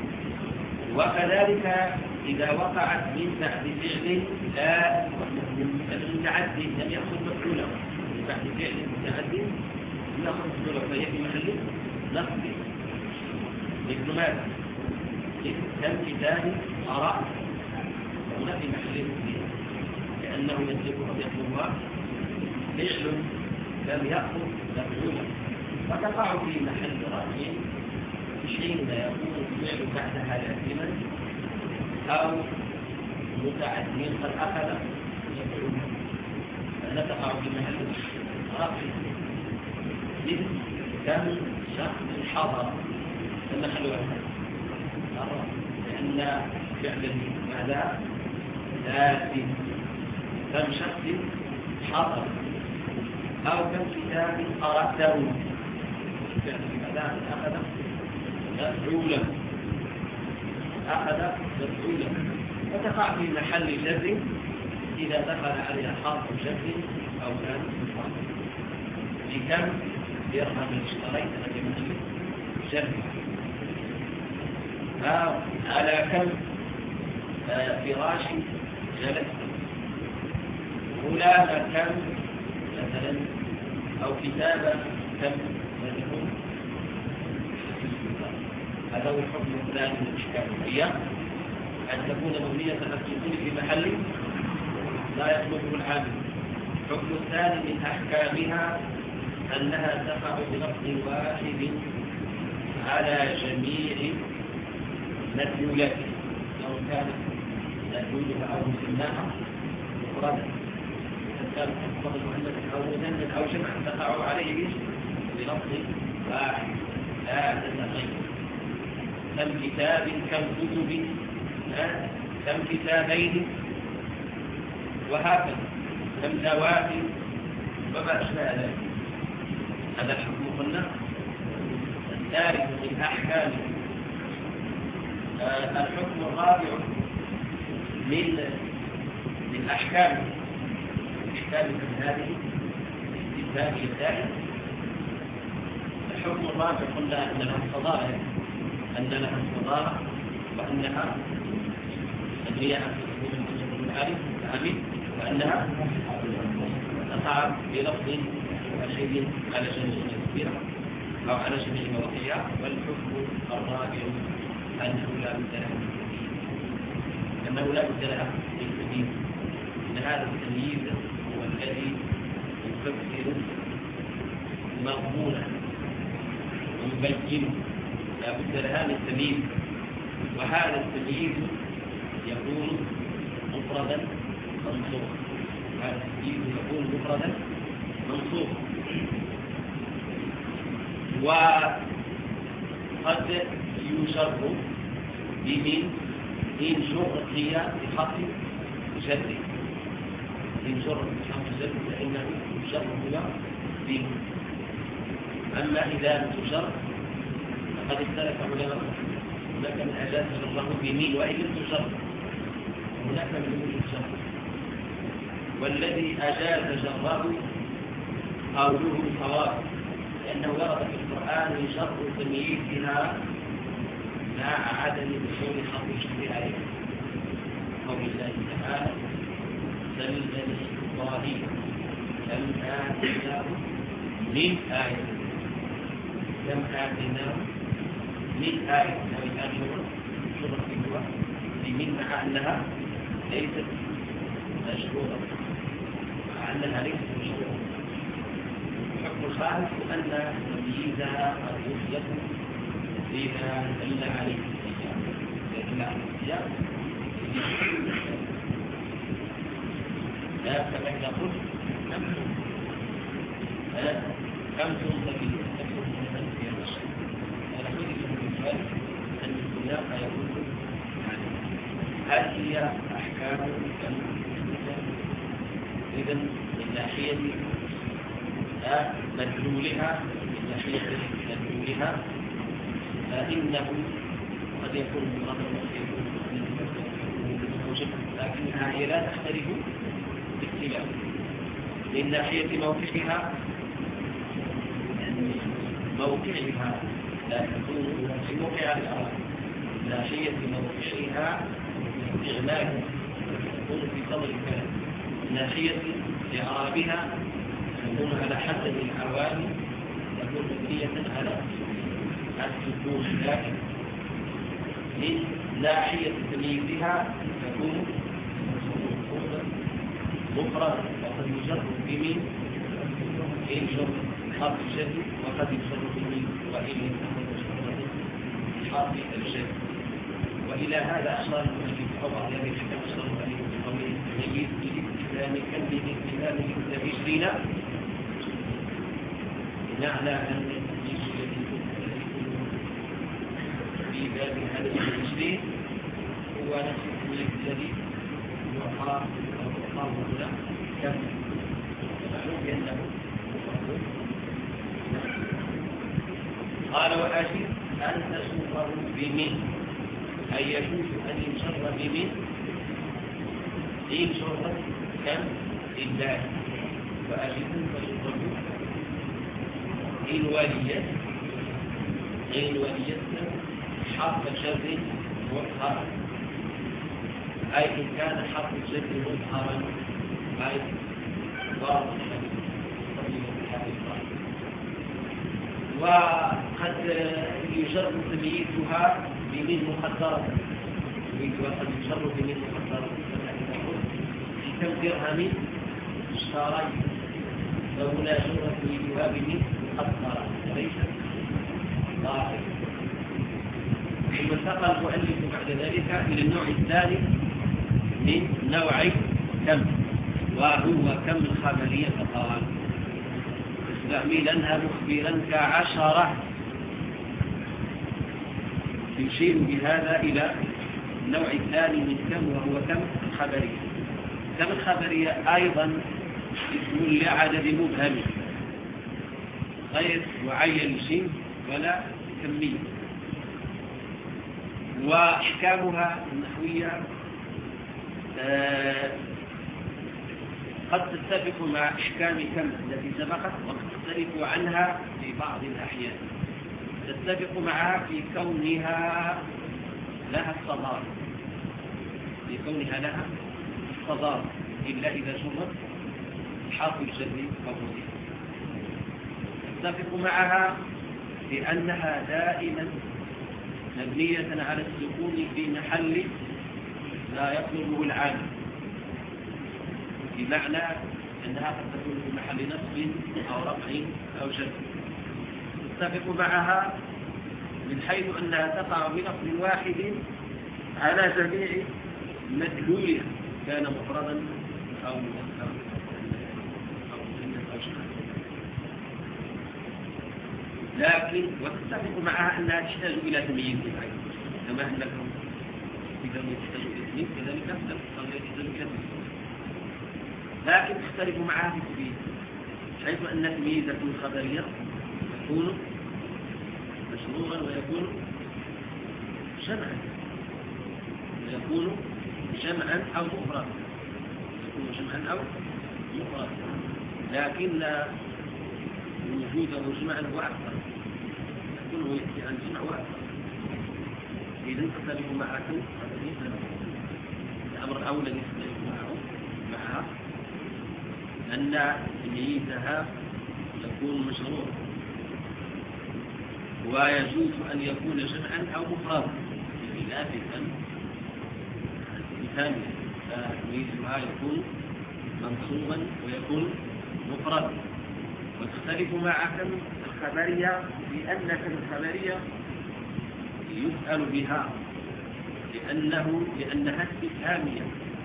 [SPEAKER 1] وكذلك إذا وقعت من بعد فعل لا المتعدي لم يأخذ مفعوله، من بعد فعل متعدي لم يأخذ مفعوله، فهي في محل نصب. مثل ماذا؟ كم كتاب قرأت هنا في محل التنبيه لأنه يطلبها يطلبها فعل لم يأخذ مفعولا فتقع في محل رفع حين يكون الفعل بعدها لازما أو متعدين قد أخذ مفعولا فلا تقع في محل رفع مثل كم شخص حضر المحل رفع لأن فعل ماذا لازم كم شخص حضر أو كم كتاب قرأته فعل ماذا أخذ مفعولا أخذ مفعولا وتقع في محل جر إذا دخل عليها حرف جر أو كان حرف لكم درهم اشتريت لمحل جر على كم فراش جلست غلام كم مثلا أو كتابة كم يكون هذا هو الحكم الثاني من الإشكال هي أن تكون مبنية السكون في محل لا يطلبه العامل. الحكم الثاني من أحكامها أنها تقع بلفظ واحد على جميع مدلولاتها سواء كانت مدلولها أو مسماها مفردا كانت تقبل مؤنث أو مثنى أو جمع تقع عليه بلفظ واحد لا تتغير. كم كتاب كم كتب كم كتابين وهكذا كم ذوات وما أشبه ذلك. هذا الحكم قلنا الثالث من أحكام. الحكم الرابع من من أحكام أحكام من هذه الاستثناء الثالث. الحكم الرابع قلنا أن لها الفضائل أن لها الفضائل وأنها الرياء من الألف آمين وأنها تقع بلفظ واحد على جميع كثيرة أو على جميع مواقعها. والحكم الرابع أنه لا بد لها أنه لا بد لها من التمييز. إن هذا التمييز هو الذي يفكر مضمونا ويبين لا بد لها من التمييز. وهذا التمييز يكون مفردا منصوبا. هذا التمييز يكون مفردا منصوبا وقد يشر بمن إن شر هي بحق جر إن شر بحق جر فإنه يشر هو به. أما إذا لم تشر فقد اختلف علماء هناك من أجاز جره بمين وإن لم تشر هناك من يقول الشر. والذي أجاز جره قوله صواب لأنه ورد في القرآن شر تمييزها مع عدم دخول حرف الشر عليه. قول الله تعالى سل بني إسرائيل كم آتيناه من آية كم آتيناه من آية أو الآن شرط في اللغة بمن مع أنها ليست مشهورة مع أنها ليست مشهورة. الحكم الخامس أن تمييزها قد يثبت بما دل عليه دل على السياق لا كما نقول كم تنتهي تكتب من في الرشد. ونحن في السؤال أن السياق يقول هل هي أحكام إذن من ناحية مدلولها من ناحية مدلولها فإنه قد يكون مغرب لكنها هي لا تختلف باختلاف. من ناحية موقعها موقعها لا تكون في موقع الأرض. من ناحية موقعها إغلاق تكون في صدر الكلام. من ناحية إعرابها تكون على حسب العوامل تكون مبنية على السكون. لكن من ناحية تمييزها تكون مفرد، وقد يجر بمن إن شرط حرف الشد، وقد يجر بمن وإن حرف الشد. وإلى هذا أشار المؤلف أو بعض هذه الكتاب أشار عليه بقوله تمييز بالاستفهام كلمة الاستفهام المستفيدين، بمعنى أن التمييز الذي في باب هذا التمييز هو نفس التمييز الذي يعطى أو يعطى هنا كم معلوم بأنه قال وأجب أن تسوقه بمن، أي يجوز أن يشر بمن إن شرط كم لله، وأجب تسوقه إن وليت إن وليت حرف شر مظهرا، أي إن كان حرف الشر مظهرا أي واضحا. وقد يجر تمييزها بمن مقدرة، وقد يجر بمن مقدرة في كم درهم اشتريت، فهنا جر تمييزها بمن مقدرة ليست ظاهرة. ثم انتقل المؤلف بعد ذلك إلى النوع الثاني من نوع كم، وهو كم الخبرية، فقال مستعملنها مخبرا كعشرة، يشير بهذا إلى النوع الثاني من كم، وهو كم الخبرية. كم الخبرية أيضا اسم لعدد مبهم غير معين شيء ولا كمية، وأحكامها النحوية آه قد تتفق مع أحكام كم التي سبقت، وقد تختلف عنها في بعض الأحيان. تتفق معها في كونها لها الصدارة، في كونها لها الصدارة إلا إذا شرت حرف الجر أو الجر. تتفق معها بأنها دائما مبنية على السكون في محل لا يطلبه العامل، بمعنى أنها قد تكون في محل نصب أو رفع أو جر. تتفق معها من حيث أنها تقع بلفظ واحد على جميع مدلولها، كان مفردا أو مذكرا أو مؤنث أو جمع. لكن وتتفق معها أنها تحتاج إلى تمييز أيضا، كما أنكم إذا يحتاج إلى تمييز كذلك تحتاج إلى تمييز. لكن تختلف معها في التمييز، حيث أن تمييزة خبرية يكون مشروعا ويكون جمعا، ويكون جمعا أو مفردا، يكون جمعا أو مفردا، لكن وجوده جمعا هو أكثر، يكون يأتي عن جمع وأكثر. إذن تختلف معكم الأمر الأول الذي يختلف معه معها أن تمييزها يكون مشروعا، ويجوز أن يكون جمعا أو مفردا، بخلاف الثانية فتمييزها يكون منصوبا ويكون مفردا. وتختلف مع كم الخبرية بأن كم الخبرية يسأل بها لأنه لأنها استفهامية،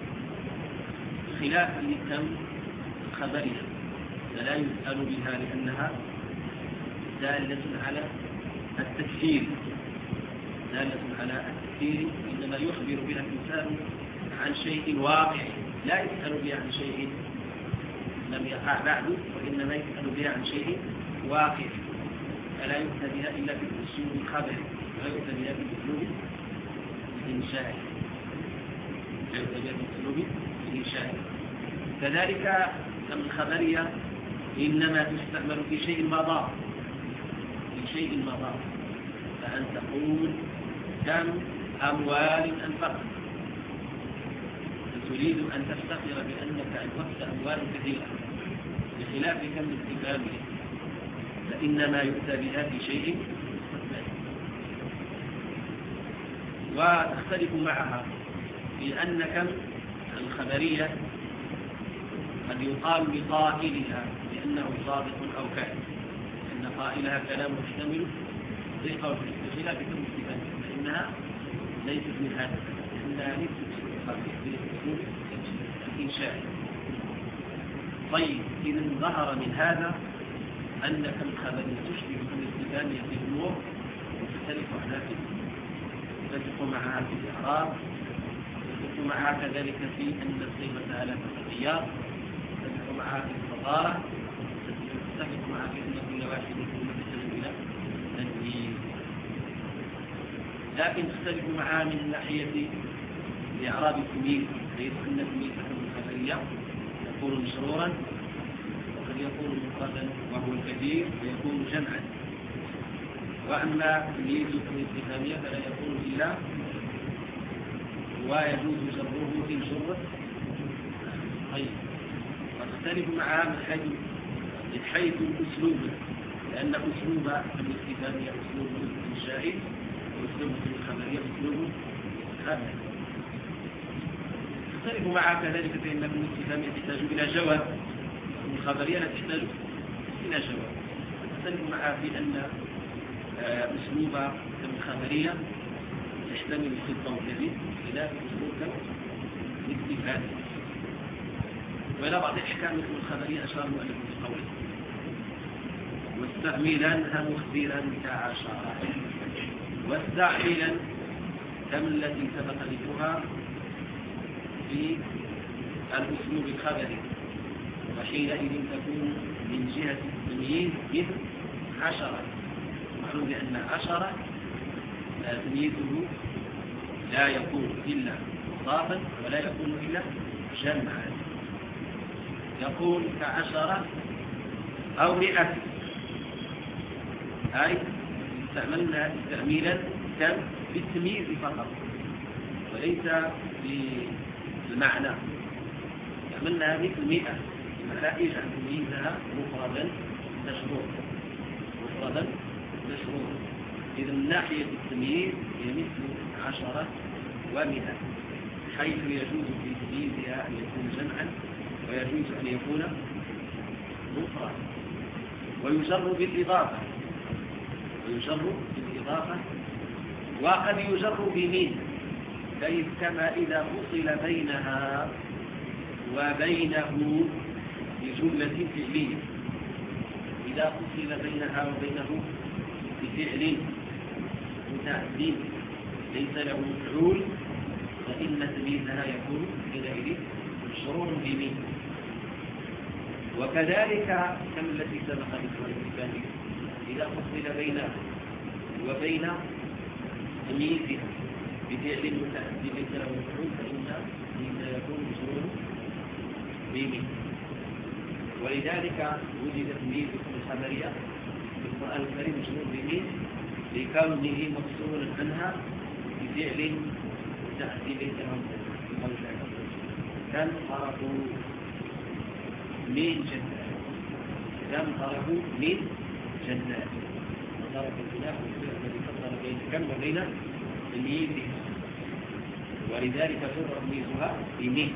[SPEAKER 1] خلاف كم الخبرية فلا يسأل بها لأنها دالة على التكثير، دالة على التكثير، إنما يخبر بها الإنسان عن شيء واقع، لا يسأل بها عن شيء لم يقع بعد، وإنما يسأل بها عن شيء واقع، فلا يؤتى بها إلا بالأسلوب الخبري، لا يؤتى بها بالأسلوب الإنشائي، لا يؤتى بها بالأسلوب الإنشائي. كذلك كم الخبرية إنما تستعمل في شيء مضى، في شيء مضى، فأن تقول كم أموال أنفقت، تريد أن تفتخر بأنك أنفقت أموال كثيرة، بخلاف كم استفهامه فإنما يؤتى بها في شيء. وتختلف معها في أن كم الخبرية قد يقال لقائلها بأنه صادق أو كاذب، لأن قائلها كلام محتمل ضيقة وفي بخلاف كم الصفات فإنها ليست من هذا، لأنها ليست بأسلوب الإنشاء. طيب إذا ظهر من هذا أن كم الخبرية تشبه كم الاستفهامية في الأمور وتختلف عنها في تتفق معها في الإعراب، تتفق معها كذلك في أن الصيغة لا تتغير، تتفق معها في الفضارة، تتفق معها في أن كل واحد يكون مستند إلى تنوين، لكن تختلف معها من ناحية إعراب التمييز، حيث أن التمييز الخبرية يكون مشرورا وقد يكون مفردا وهو الكثير ويكون جمعا، وأما تمييز الاستفهامية فلا يكون إلا ويجوز جره إن جرت. طيب وتختلف معها من حيث من حيث الأسلوب، لأن أسلوب الاستفهامية أسلوب إنشائي وأسلوب الخبرية أسلوب خبري. تختلف معها كذلك فإن الاستفهامية تحتاج إلى جواب، والخبرية لا تحتاج إلى جواب. تختلف معها في أن أسلوب الخبرية يحتمل الصدق والكذب خلاف أسلوب الاستفهام. وإلى بعض الأحكام مثل الخبرية أشار المؤلف في قوله واستعملا مخبرا كعشرة، واستعملا كم التي سبق ذكرها في الأسلوب الخبري، وحينئذ تكون من جهة التمييز مثل عشرة، معلوم بأن عشرة تمييزه لا يكون إلا مضافا ولا يكون إلا جمعا، يكون كعشرة أو مئة، أي استعملنا استعميلا كم بالتمييز فقط وليس بالمعنى، استعملنا مثل مئة لا يجعل تمييزها مفردا مشروطا مفردا مشروطا. إذا من ناحية التمييز هي مثل عشرة ومئة، حيث يجوز في تمييزها أن يكون جمعا ويجوز أن يكون مفردا، ويجر بالإضافة ويجر بالإضافة وقد يجر بمن، كيف كما إذا فصل بينها وبينه بجملة فعلية، إذا فصل بينها وبينه بفعل متعدد ليس له مفعول فإن تمييزها يكون حينئذ مشروع بمن. وكذلك كم التي سبق ذكرها إذا فصل بينها وبين تمييزها بفعل متعدد ليس له مفعول فإن تمييزها يكون مشروع بمن. ولذلك وجد تمييز الخبرية في القرآن الكريم مشروع بمن لكونه مفصولا عنها بفعل متعدد ليس له مفعول. كم طرفوا من جنات، كم طرفوا من جنات، وطرف الخلاف الذي فصل بين كم وبين تمييزها، ولذلك جر تمييزها بمن.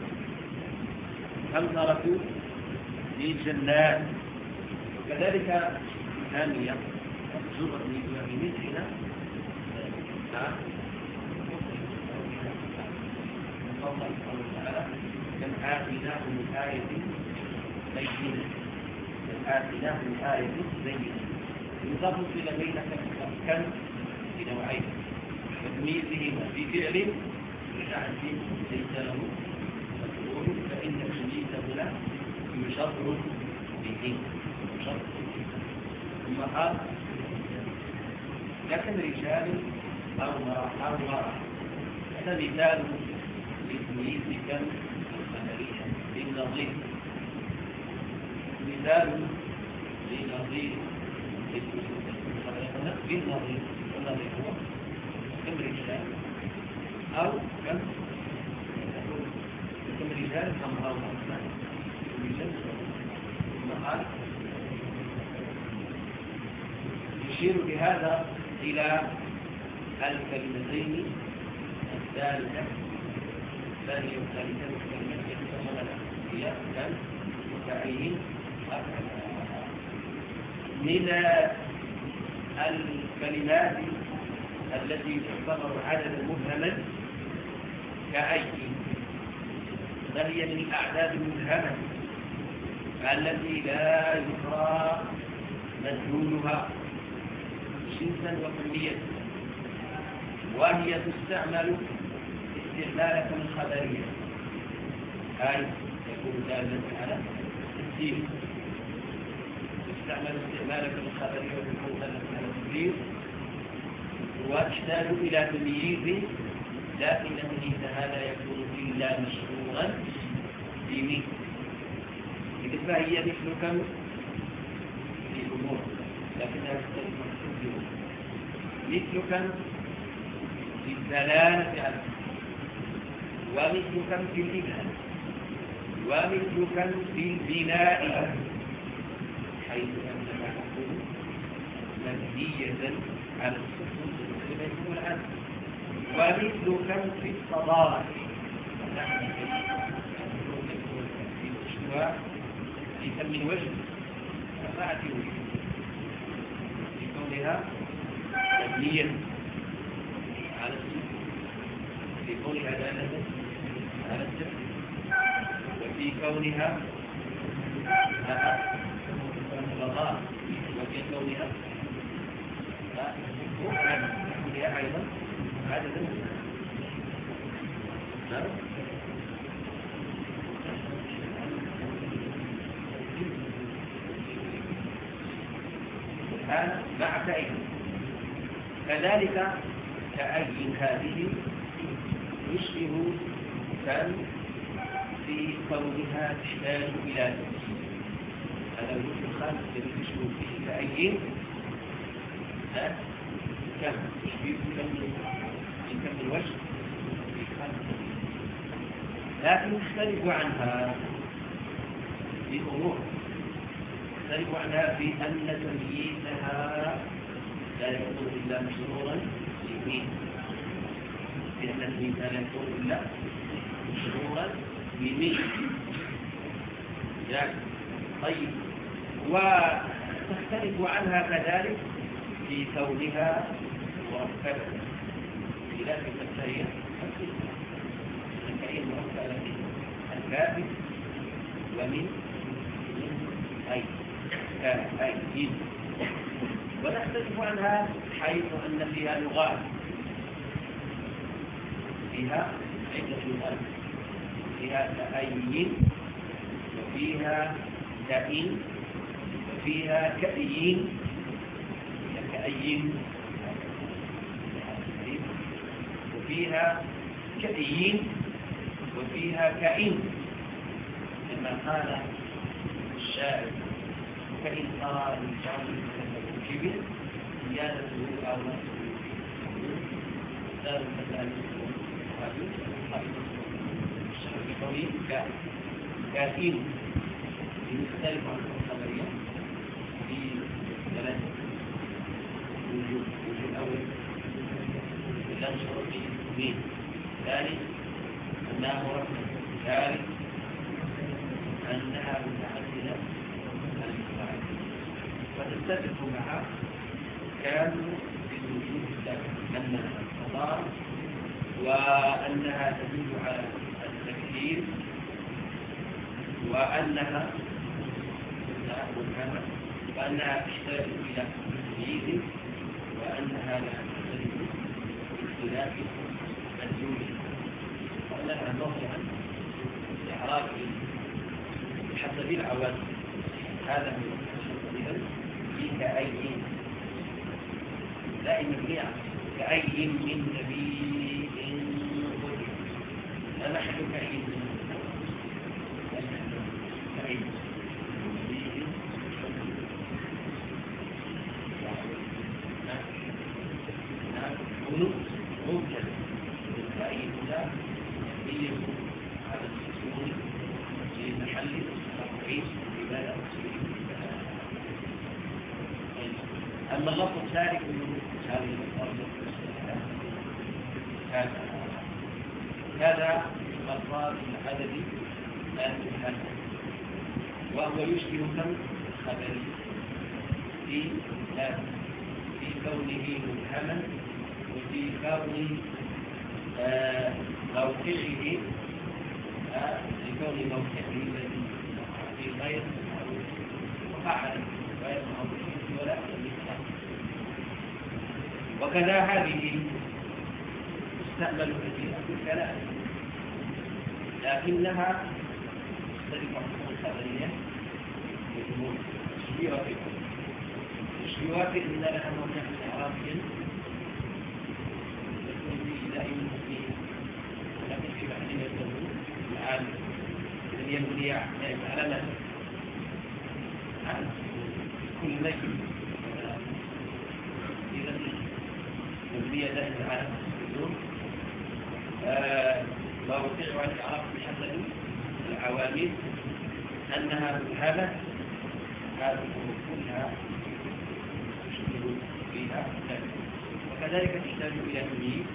[SPEAKER 1] كم طرفوا من جنات، وكذلك ثانية جر تمييزها بمن حين الله سبحانه وتعالى كم آتيناه من آية بينة، كم آتيناه من آية بينة، يضاف إلى بين كم بنوعين وتمييزهما بفعل متعدد ليس له مفعول فإن تمييزه له يشر به يشر. ثم قال لكن رجال أو مرأة أو مرأة، هذا مثال لتمييز كم الخبرية بالنظير، مثال لنظير بالنظير، والنظير هو كم رجال أو كم كم رجال أم أو مرأة رجال. ثم قال يشير بهذا إلى الكلمتين ذلك ثاني وثالثا كلمة يحتمل هي كم كأي من الكلمات التي تعتبر عددا مبهما كأي، فهي من الأعداد المبهمة التي لا يدرى مدلولها جنسا وكمية، وهي تستعمل استعمالة خبرية، أي يكون دالة على التسجيل، تستعمل استعمالة خبرية وتكون دالة على التسجيل، وتحتاج إلى تمييز، لكن التمييز هذا يكون إلا مشهورا بمثل، فهي مثل كم في أمور لكنها تختلف عن مثل كم في الدلالة على، ومثل كم في الإبهام، ومثل كم في البناء، حيث أنها تكون مبنية على السكون كما يكون الآن، ومثل كم في التضارب، نحن في الاشتواء في كم من وجه أربعة وجه في كونها مبنية على السكون، في كونها دالة على السكون، وفي كونها غضاء، وفي كونها كونها أيضا عددا الآن مع كأي، كذلك كأي هذه يشبه كم في كونها تحتاج إلى تفسير، هذا الوجه الخامس الذي يشبه فيه كأي كم تشبه كم من كم الوجه، لكن يختلف عنها في أمور، يختلف عنها في أن تمييزها لا يكون إلا مشهورا بمين، لأن التمييز لا يكون إلا مشهورا بمين. طيب، وتختلف عنها كذلك في كونها مركبة، خلاف التكسير التكسير مركبة الكافي ومن أي كأي، ونختلف عنها حيث أن فيها لغات، فيها عدة لغات، فيها كأي وفيها كائن وفيها كأيين كأيين وفيها كأيين وفيها كائن، كما قال الشاعر كإن أرى الإنسان كبير زيادته أو نفسه دار الفتاة بقوله كائن يختلف عن الخبرية في ثلاثة وجوه. الوجه الأول لا شرط اثنين، ثالث أنها مركبة، ثالث أنها متعددة الفاعل، فتتفق مع كانوا في الوجوه الثالث أنها تضار، وأنها تدل على التكثير، وأنها وأنها تحتاج إلى تمييز، وأنها لا تختلف باختلاف مدلول، وأنها موضعا لإعراب بحسب العوامل. هذا من الشرط في كأي دائما مبنية كأي من نبي قتل، لا نحن كأي من كأي ممكن كأي لا يجب على السكون في محل تقعيد عبادة. أما اللفظ الثالث من هذه الأرض هذا مقام العدد المبهم، وهو يشبه كم خبري في في كونه مبهما وفي كون موقعه في كون موقعه الذي في غير وقع غير موقعه ولا مثله. وكذا هذه تستعمل كثيرا في الكلام، لكنها تختلف عن الخبرية بجمهور تشبيهات تشبيهات إن لها موقع إعرابي يكون فيه دائما فيه، لكن في محل يسمون الآن الذي ينبني على نفسه كل نجم إذا ينبني دائما على نفسه موقعها الإعراب بحسب العوامل أنها مبهمة، هذه كلها تشتغل فيها، وكذلك تحتاج إلى تمييز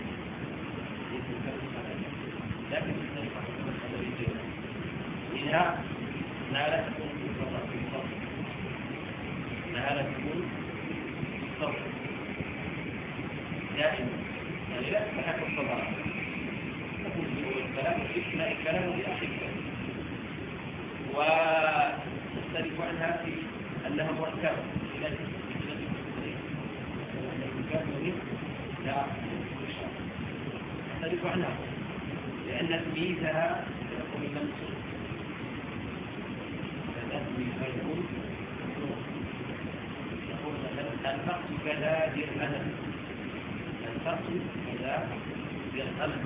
[SPEAKER 1] لكن تختلف عن الخبر الجوهري. إنها لا لا تكون في الفضل في الفضل إنها لا تكون في الصبر دائما، يعني لا تستحق الصبر تكون في الكلام وإثناء الكلام بأخي الكلام، وتختلف عنها في أنها مركبة لا تختلف عنها لأن تمييزها يكون منصوب يقول مثلا الفقس كذا درهما، الفقس كذا درهما.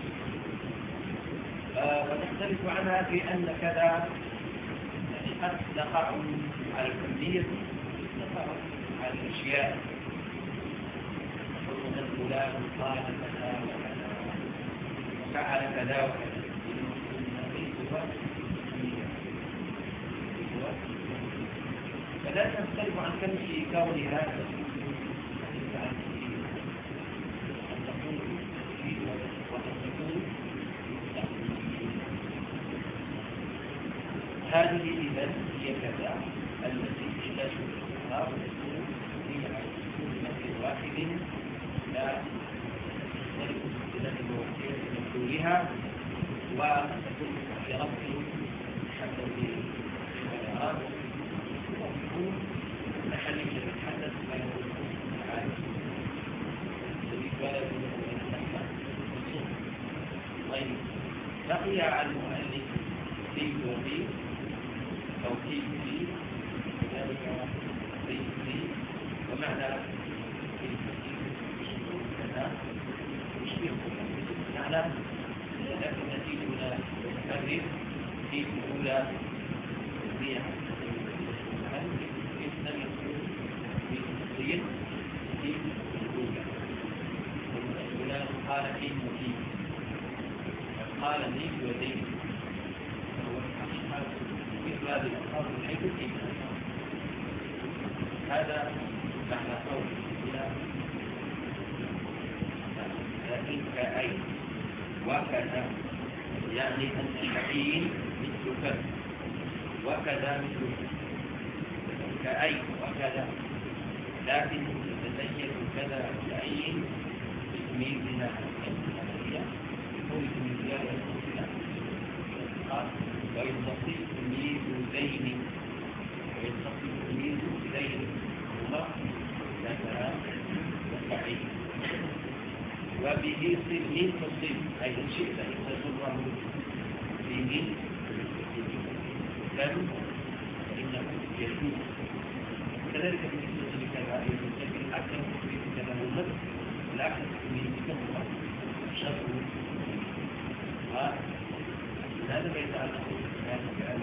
[SPEAKER 1] وتختلف عنها في أن كذا قد تقع على الكلية، تقع على الأشياء، مثلا فلان قال كذا وكذا وفعل كذا وكذا، فذلك تختلف عن كم في كونها هذه إذن هي كذا التي تحتاج إلى وتكون في مثل واحد لا تختلف بذات الموضوع مدلولها، وتكون في ربط حسب الإعراب وتكون محل يتحدث ما يقول تعالى الذي ولا يكون الصوت. طيب بقي على المؤلف في وفي أو في في كذلك في في ومعنى في كذا يشبه معنى، لكن نتيجنا متكرر في الأولى تسمية لم يكون في تسمية في الأولى. فلان قال في وفي قال لي وذي مثل هذه الألفاظ من حيث الإيمان. هذا معنى قول إلى لكن كأي وكذا، يعني أن حين مثل كذا وكذا مثل كأي وكذا، لكن تتزين كذا كأي بتمييزنا الحقيقية هو بتمييزها الحقيقة، ويستطيع تمييز زين ويستطيع تمييز زين هما ذكران وسعيد. وبه صل تصل أي إن شئت أن تصره به لم فإنه يجوز. كذلك بالنسبة لكذا لكن الأكثر في كذا مذهب الأكثر تمييز كذا شرط هذا ما يتعلق بهذا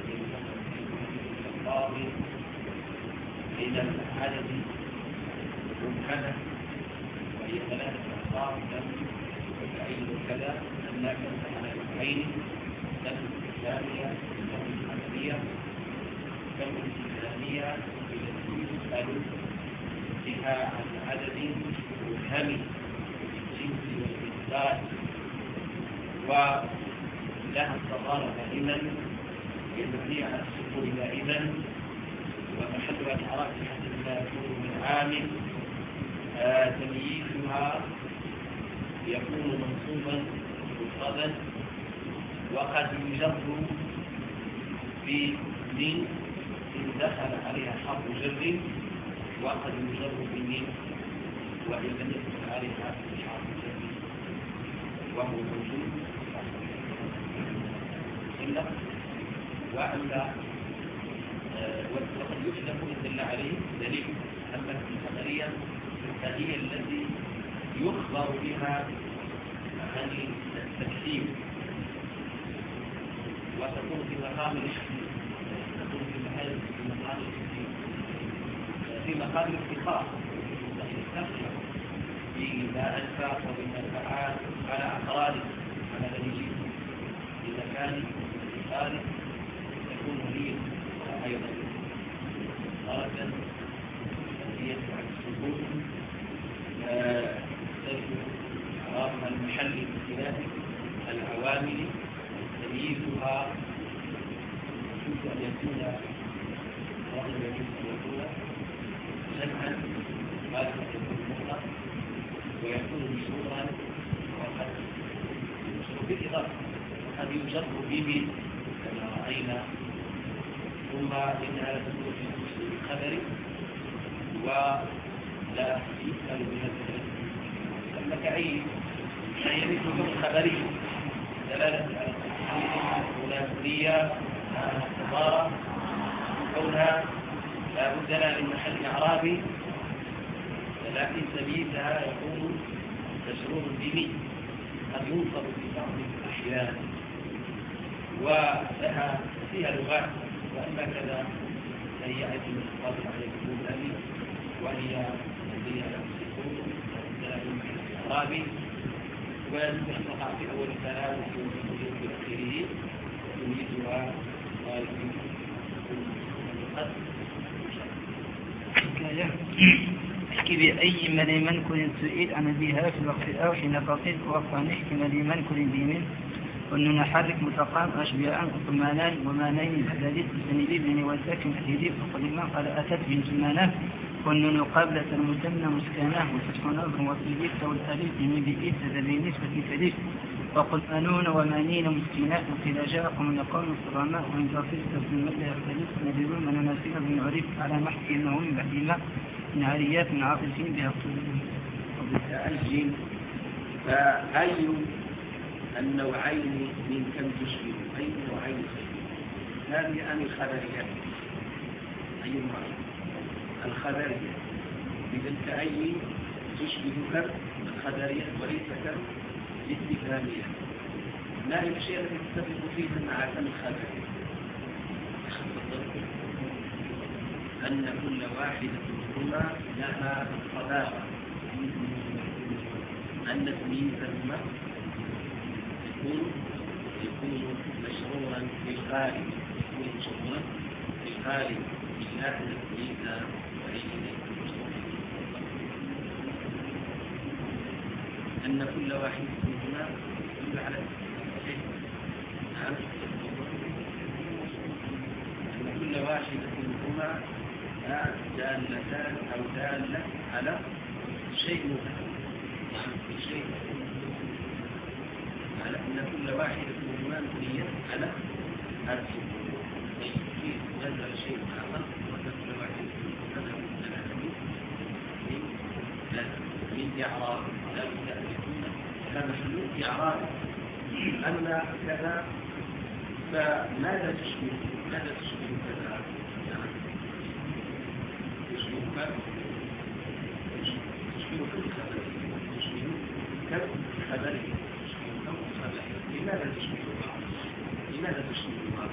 [SPEAKER 1] القاضي إلى العدد مبهمة وهي ثلاثة أصناف لم وتعين كذا أنك على العين لم الإسلامية لم الحنفية لم الإسلامية التي تسأل بها عن عدد مبهم الجنس والإنسان ولها الصغار دائما يبني على السكون دائما ومحلها الحركة حتى لا يكون من عامل آه تمييزها يكون منصوبا مفردا وقد يجر بمن إن دخل عليها حرف جر وقد يجر بمن وإن لم يدخل عليها حرف جر وهو موجود إلا وأن وقد يحذف إن دل عليه دليل أما الخبرية فهي التي يخبر بها عن التكثير وتكون في مقام الاشتراك تكون في محل في مقام الاشتراك في مقام الافتقار تستخدم بما أنفع وبما فعال على أفراده على دليل إذا كان الافتقار تكون هي أيضا خارجا هي عن السكون تجد عرفها المحل باختلاف العوامل تمييزها يجوز أن يكون رغم يجوز أن يكون جمعا غالبا يكون مطلق ويكون مشهورا وقد يشهر بالإضافة وقد يجر به كما رأينا ثم إنها لا تكون في المسلم الخبري ولا يسأل بهذا الاسم أما كأي شيء مثل الخبري دلالة على الثلاثية الصغارى كونها لا بد لها من محل إعرابي لكن تمييزها يكون مشروط به قد ينصب في بعض الأحيان ولها فيها لغات وأما كذا فهي أيضا الخاطر على الكون الأبي وهي الذي على السكون ودلالة المحل الإعرابي ويجب أن تقع في أول الكلام وفي آخره تمييزها غالبا
[SPEAKER 2] احكي بأي مالي منكر سئل عن بها في الوقت الأول حين قصيد وقفا نحكي مالي منكر بمن وأن نحرك متقام أشبيعان وطمانان ومانين الحديث السنيدي بن والساكن الحديث وقدما قال أتت بنت مانان والنون قابلة المثنى مسكناه وفتح نظر وفيديك والأليف من بإيد هذا بنسبة كليف وقل أنون ومانين مسكنات وقيل جاءكم نقوم الصراماء وإن تصير تبن المدى يختلف نذرون من ناسين بن عريف على محكي أنه من بعد ما من عاليات من عاطفين بها اقتلهم
[SPEAKER 1] وبالتأجيل فأي النوعين من كم تشبه أي نوعين هذه أم الخبرية أي نوعين الخبرية إذن كأي تشبه كم الخبرية وليس كم الاستفهامية ما هي الأشياء التي تتفق فيها مع كم الخبرية أن كل واحدة منهما لها صداقة أن تمييزهما يكون يكون مشروعا في الغالب يكون مشروعا في الغالب إلا أن التمييز أن كل واحد منهما يدل على أن كل واحدة منهما دالتان أو دالة على شيء مختلف شيء على أن كل واحدة منهما مبنية على السكون في هذا الشيء آخر وأن كل واحدة منهما من إعراب لا بد أن يكون كمحلول إعراب أما كذا فماذا تشبه ماذا تشبه كذا تشبه كذا تشبه كذا تشبه كذا خبري لماذا تشبه بعض لماذا تشبه بعض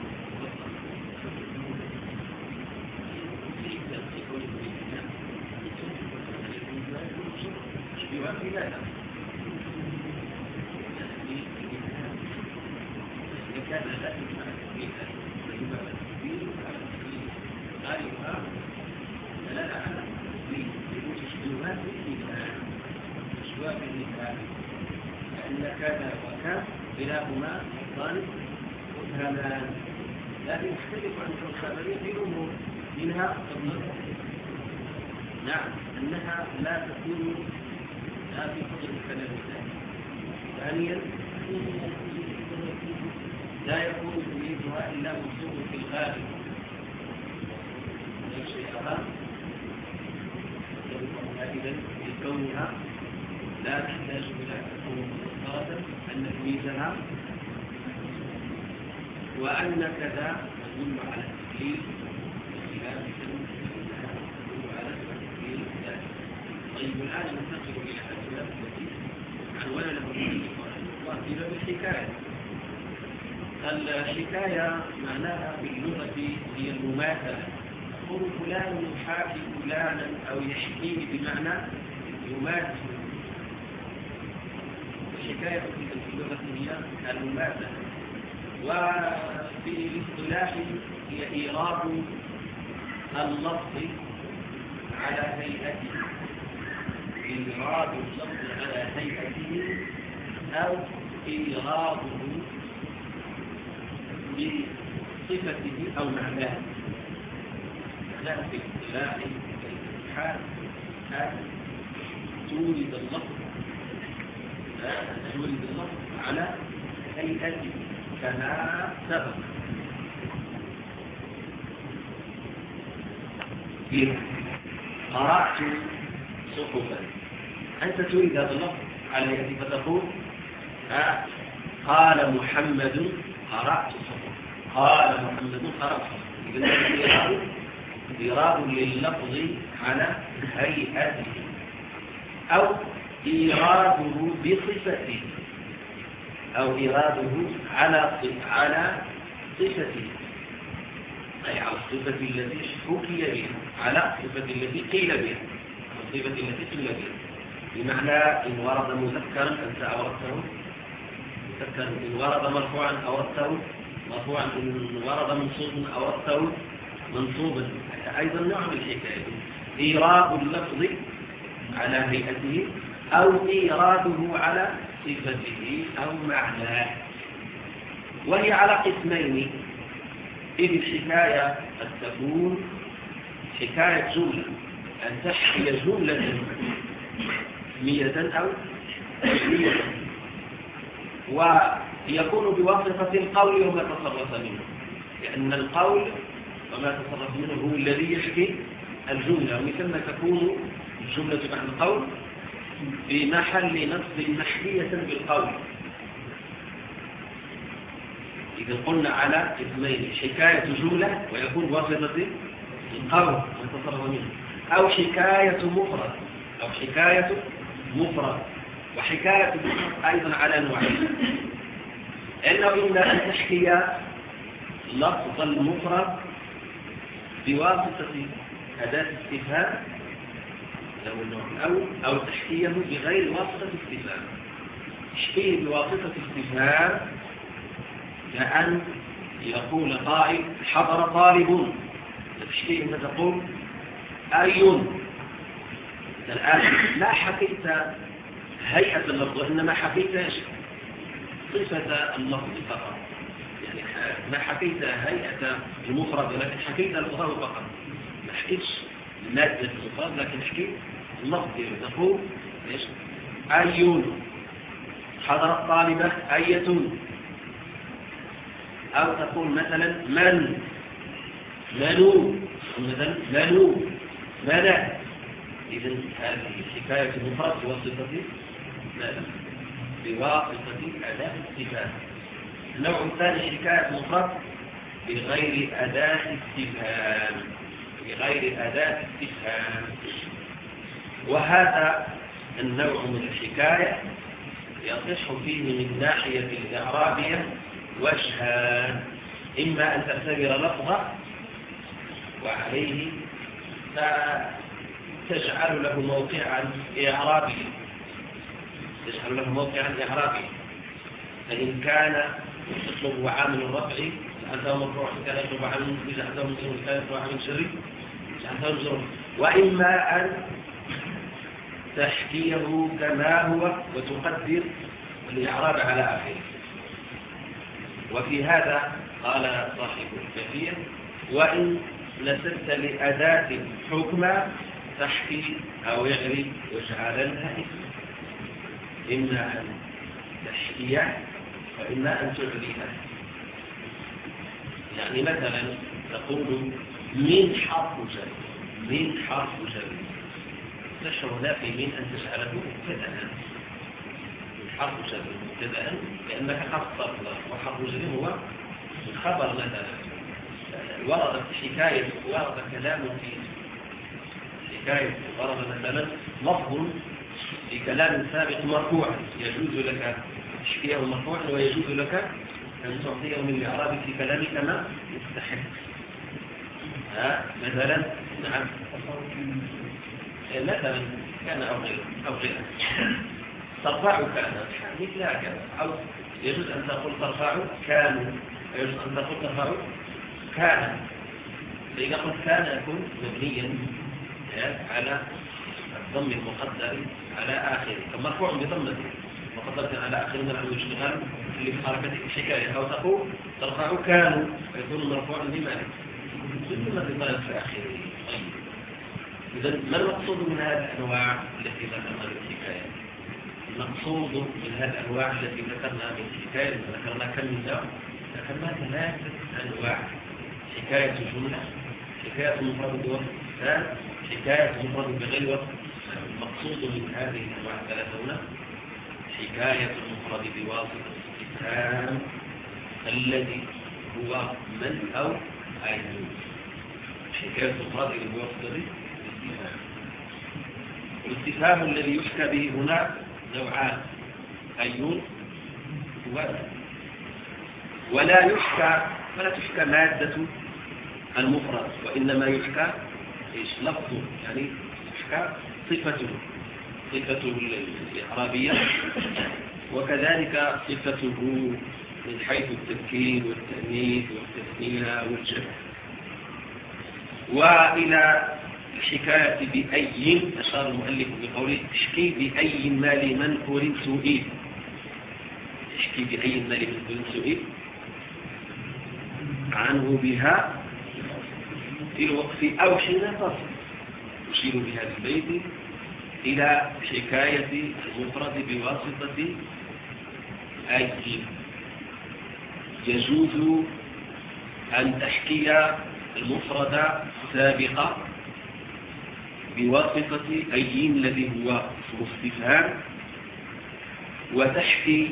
[SPEAKER 1] لماذا كان لا يمكن فيها ويبقى التكبير على التكبير غالبها دلاله على التكبير تشبيهات النكاح تشبيهات النكاح لان كان وكان كلاهما لفظان مبهمان، لكن يختلف عن الخبرية في أمور، منها نعم أنها لا تكون لا في فضل الكلام الثاني. ثانيا لا يكون تمييزها إلا منصوب في الغالب، لا شيء آخر إذن في كونها لا تحتاج إلى أن تكون مستقرة أن تمييزها، وأن كذا تدل على التكليف بخلاف أنها تدل على التكليف الثاني. طيب الآن ننتقل إلى الأسئلة التي عنوان له وأمثلة بالحكاية. الحكاية معناها في اللغة هي المماثلة، يقول فلان يحاكي فلانا أو يحكيه بمعنى يماثل. الحكاية في اللغة هي المماثلة، وفي الاصطلاح هي إيراد اللفظ على هيئته، إيراد اللفظ على هيئته أو إيراده بصفته أو معناه. لا في الاصطلاح الحال أن تولد اللفظ أن تولد اللفظ على هيئته كما سبق. قرأت صحفا، أنت تريد هذا اللفظ على هيئته فتقول آه قال محمد قرأت صحفا، قال محمد قرأت صحفا. إذن الإيراد إيراد لللفظ على هيئته أو إيراده بصفته أو إيراده على على صفته، أي على الصفة التي حكي بها، على الصفة التي قيل بها، الصفة التي قيل بها. بمعنى إن ورد مذكرا أنت أوردته مذكرا، إن ورد مرفوعا أوردته مرفوعا، إن ورد منصوبا أوردته منصوبا. أيضا نوع من الحكاية إيراد اللفظ على هيئته أو إيراده على صفته أو معناه. وهي على قسمين، إذ الحكاية قد تكون حكاية جملة، أن تحكي جملة اسمية أو فعلية، ويكون بواسطة القول وما تصرف منه، لأن القول وما تصرف منه هو الذي يحكي الجملة، ومثلما تكون الجملة بعد القول في محل نصب محكية بالقول. إذا قلنا على اسمين، حكاية جملة ويكون بواسطة القول ويتصرف منه، أو حكاية مفرد أو حكاية مفرد. وحكاية مفرد أيضا على نوعين، إنه إما أن تحكي لفظ المفرد بواسطة أداة استفهام لو النوع الأول، أو تحكيه بغير واسطة استفهام. تحكيه بواسطة استفهام كأن يقول قائل حضر طالب، تحكيه أنت تقول أي. الآن لا حكيت هيئة اللفظ، إنما حكيت صفة اللفظ فقط، يعني ما حكيت هيئة المفرد ولكن حكيت لفظه فقط، ما حكيتش مادة المفرد لكن حكيت اللفظ. تقول ايش؟ أي حضر الطالبة أية، أو تقول مثلا من منو، مثلا منو ماذا. إذن هذه حكاية المفرد بواسطة ماذا؟ بواسطة أداة استفهام. النوع الثاني حكاية المفرد بغير أداة استفهام، بغير أداة استفهام. وهذا النوع من الحكاية يصح فيه من ناحية الإعرابية وجهان، إما أن تعتبر لفظة وعليه تجعل له موقعا إعرابيا، تجعل له موقعا إعرابيا. فإن كان يطلب عامل الرفع جعلته مرفوعا، كان يطلب عامل النصب جعلته منصوبا، كان يطلب عامل الجر جعلته مجرورا. وإما أن تحكيه كما هو وتقدر الإعراب على آخره. وفي هذا قال صاحب الكثير: وإن نسبت لأداة حكما تحكي أو يغري وجعلنها اسم، إما أن تحكي وإما أن تعليها. يعني مثلا تقول من حرف جر، من حرف جر، تشعر لا في من أن تجعله مبتدأ، من حرف جر مبتدأ لأنك خصصت، وحرف جر هو الخبر. مثلا وردت حكاية، ورد كلام في حكاية، ورد مثلا لفظ في كلام سابق مرفوع، يجوز لك تحكيه مرفوعا ويجوز لك أن تعطيه من الإعراب في كلامك ما يستحق. ها مثلا نعم مثلا كان أو غيره أو غيره ترفع كان مثل هكذا، أو يجوز أن تقول ترفع كانوا، يجوز أن تقول ترفع كان. فإذا قلت كان يكون مبنيا على الضم المقدر على آخره، فمرفوع بضمته مقدرة على آخره من الاشتغال اللي في حركة الحكاية، أو تقول ترفع كانوا ويكون مرفوعا بمعنى ثم الضمائر في آخره. إذا ما المقصود من هذه الأنواع التي ذكرنا من الحكاية؟ المقصود من هذه الأنواع التي ذكرنا من الحكاية، ذكرنا كم من نوع؟ ذكرنا ثلاثة أنواع: حكاية جملة، حكاية مفرد بوصف الثاني، حكاية مفرد بغير وصف. المقصود من هذه الأنواع الثلاثة هنا حكاية المفرد بواسطة الثاني الذي هو من أو أي. حكاية المفرد بواسطة الاستفهام. والاستفهام الذي يحكى به هنا نوعان: أيون ولا. ولا يحكى، فلا تحكى مادة المفرد، وإنما يحكى إيش؟ لفظه، يعني يحكى صفته، صفته الإعرابية، وكذلك صفته من حيث التذكير والتأنيث والتثنية والجمع. وإلى الحكاية بأي أشار المؤلف بقوله: تحكي بأي مال منكر سئيل. تحكي بأي مال منكر سئيل عنه بها في الوقف أو حين تصل. يشير بهذا البيت إلى حكاية المفرد بواسطة أي. يجوز أن تحكي المفرد سابقا بواسطة أي الذي هو اسم استفهام، وتحكي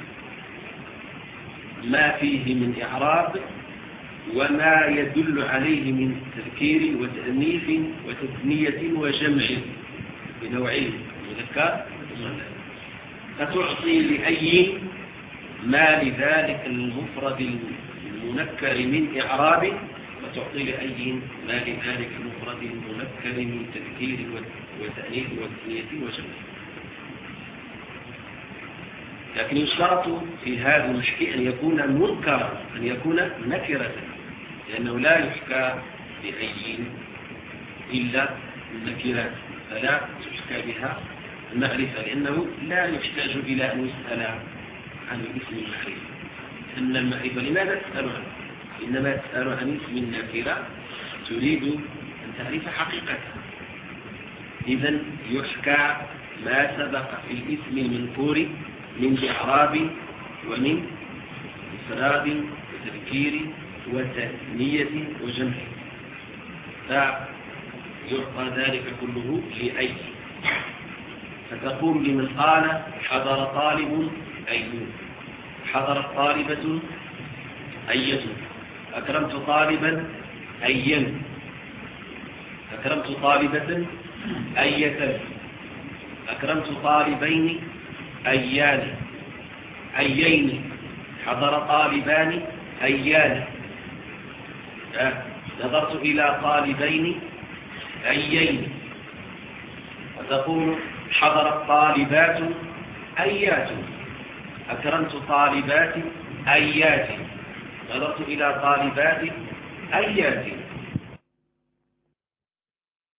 [SPEAKER 1] ما فيه من إعراب وما يدل عليه من تذكير وتأنيث وتثنية وجمع بنوعين: مذكر ومؤنث. فتعطي لأي ما لذلك المفرد المنكر من إعراب، وتعطي لأي ما لذلك المفرد المنكر من تذكير وتأنيث وتثنية وجمع. لكن يشترط في هذا المحكي أن يكون منكرا، أن يكون نكرة، لأنه لا يحكى بأي إلا النكرات، فلا تحكى بها المعرفة، لأنه لا يحتاج إلى أن يسأل عن اسم المعرفة. أن المعرفة لماذا تسأل عنه؟ إنما تسأل عن اسم النكرة تريد أن تعرف حقيقتها. إذن يحكى ما سبق في الاسم المنكور من إعراب ومن إفراد وتذكير وتثنية وجمع، فيعطى ذلك كله لأي. فتقول لمن قال حضر طالب أيون، حضرت طالبة أية، أكرمت طالبا أيا، أكرمت طالبة أية، أكرمت طالبين أيان، أيين، حضر طالبان أيان، أه. نظرت إلى طالبين أيين. وتقول حضرت طالبات أيات، أكرمت طالبات أيات، نظرت إلى طالبات أيات.